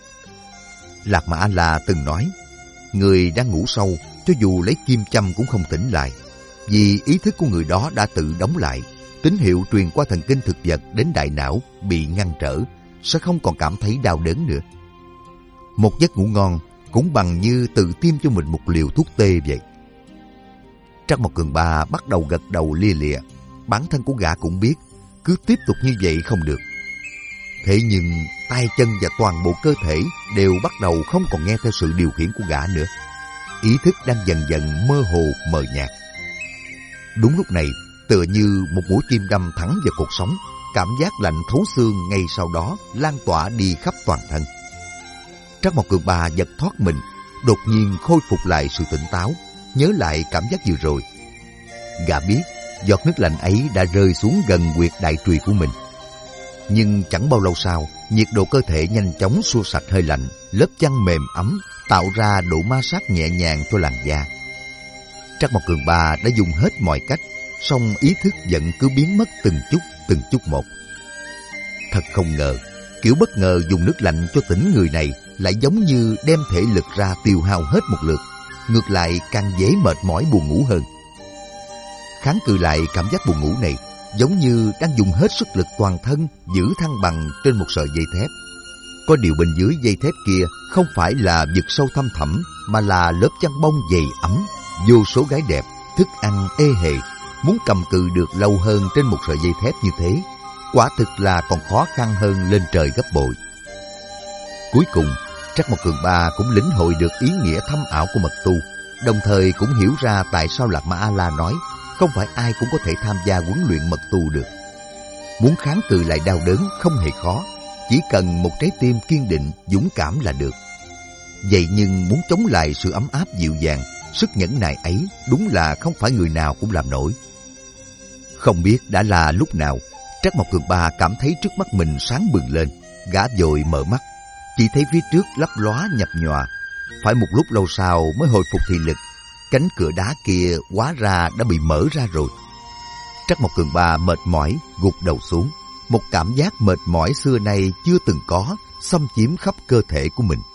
Lạc Mà A-la từng nói, người đang ngủ sâu, cho dù lấy kim châm cũng không tỉnh lại, vì ý thức của người đó đã tự đóng lại. Tín hiệu truyền qua thần kinh thực vật đến đại não bị ngăn trở, sẽ không còn cảm thấy đau đớn nữa. Một giấc ngủ ngon cũng bằng như tự tiêm cho mình một liều thuốc tê vậy. Trắc Mộc Cường Ba bắt đầu gật đầu lia lịa. Bản thân của gã cũng biết, cứ tiếp tục như vậy không được. Thế nhưng tay chân và toàn bộ cơ thể đều bắt đầu không còn nghe theo sự điều khiển của gã nữa. Ý thức đang dần dần mơ hồ mờ nhạt. Đúng lúc này, tựa như một mũi kim đâm thẳng vào cột sống, cảm giác lạnh thấu xương ngay sau đó lan tỏa đi khắp toàn thân. Trắc Mộc Cường Ba giật thoát mình, đột nhiên khôi phục lại sự tỉnh táo, nhớ lại cảm giác vừa rồi. Gã biết giọt nước lạnh ấy đã rơi xuống gần huyệt đại trùy của mình. Nhưng chẳng bao lâu sau, nhiệt độ cơ thể nhanh chóng xua sạch hơi lạnh, lớp chăn mềm ấm tạo ra độ ma sát nhẹ nhàng cho làn da. Trắc Mộc Cường Ba đã dùng hết mọi cách, song ý thức vẫn cứ biến mất từng chút một. Thật không ngờ, kiểu bất ngờ dùng nước lạnh cho tỉnh người này lại giống như đem thể lực ra tiêu hao hết một lượt, ngược lại càng dễ mệt mỏi buồn ngủ hơn. Kháng cự lại cảm giác buồn ngủ này, giống như đang dùng hết sức lực toàn thân giữ thăng bằng trên một sợi dây thép. Có điều bên dưới dây thép kia không phải là vực sâu thăm thẳm, mà là lớp chăn bông dày ấm, vô số gái đẹp, thức ăn ê hề. Muốn cầm cự được lâu hơn trên một sợi dây thép như thế, quả thực là còn khó khăn hơn lên trời gấp bội. Cuối cùng, Trắc Mộc Cường Ba cũng lĩnh hội được ý nghĩa thâm ảo của mật tu, đồng thời cũng hiểu ra tại sao Lạc Ma A-la nói không phải ai cũng có thể tham gia huấn luyện mật tu được. Muốn kháng cự lại đau đớn không hề khó, chỉ cần một trái tim kiên định, dũng cảm là được. Vậy nhưng muốn chống lại sự ấm áp dịu dàng, sức nhẫn nại ấy đúng là không phải người nào cũng làm nổi. Không biết đã là lúc nào, Trắc Mộc Cường Ba cảm thấy trước mắt mình sáng bừng lên. Gã vội mở mắt, chỉ thấy phía trước lấp lóa nhập nhòa. Phải một lúc lâu sau mới hồi phục thị lực, cánh cửa đá kia hóa ra đã bị mở ra rồi. Trắc Mộc Cường Ba mệt mỏi gục đầu xuống, một cảm giác mệt mỏi xưa nay chưa từng có xâm chiếm khắp cơ thể của mình.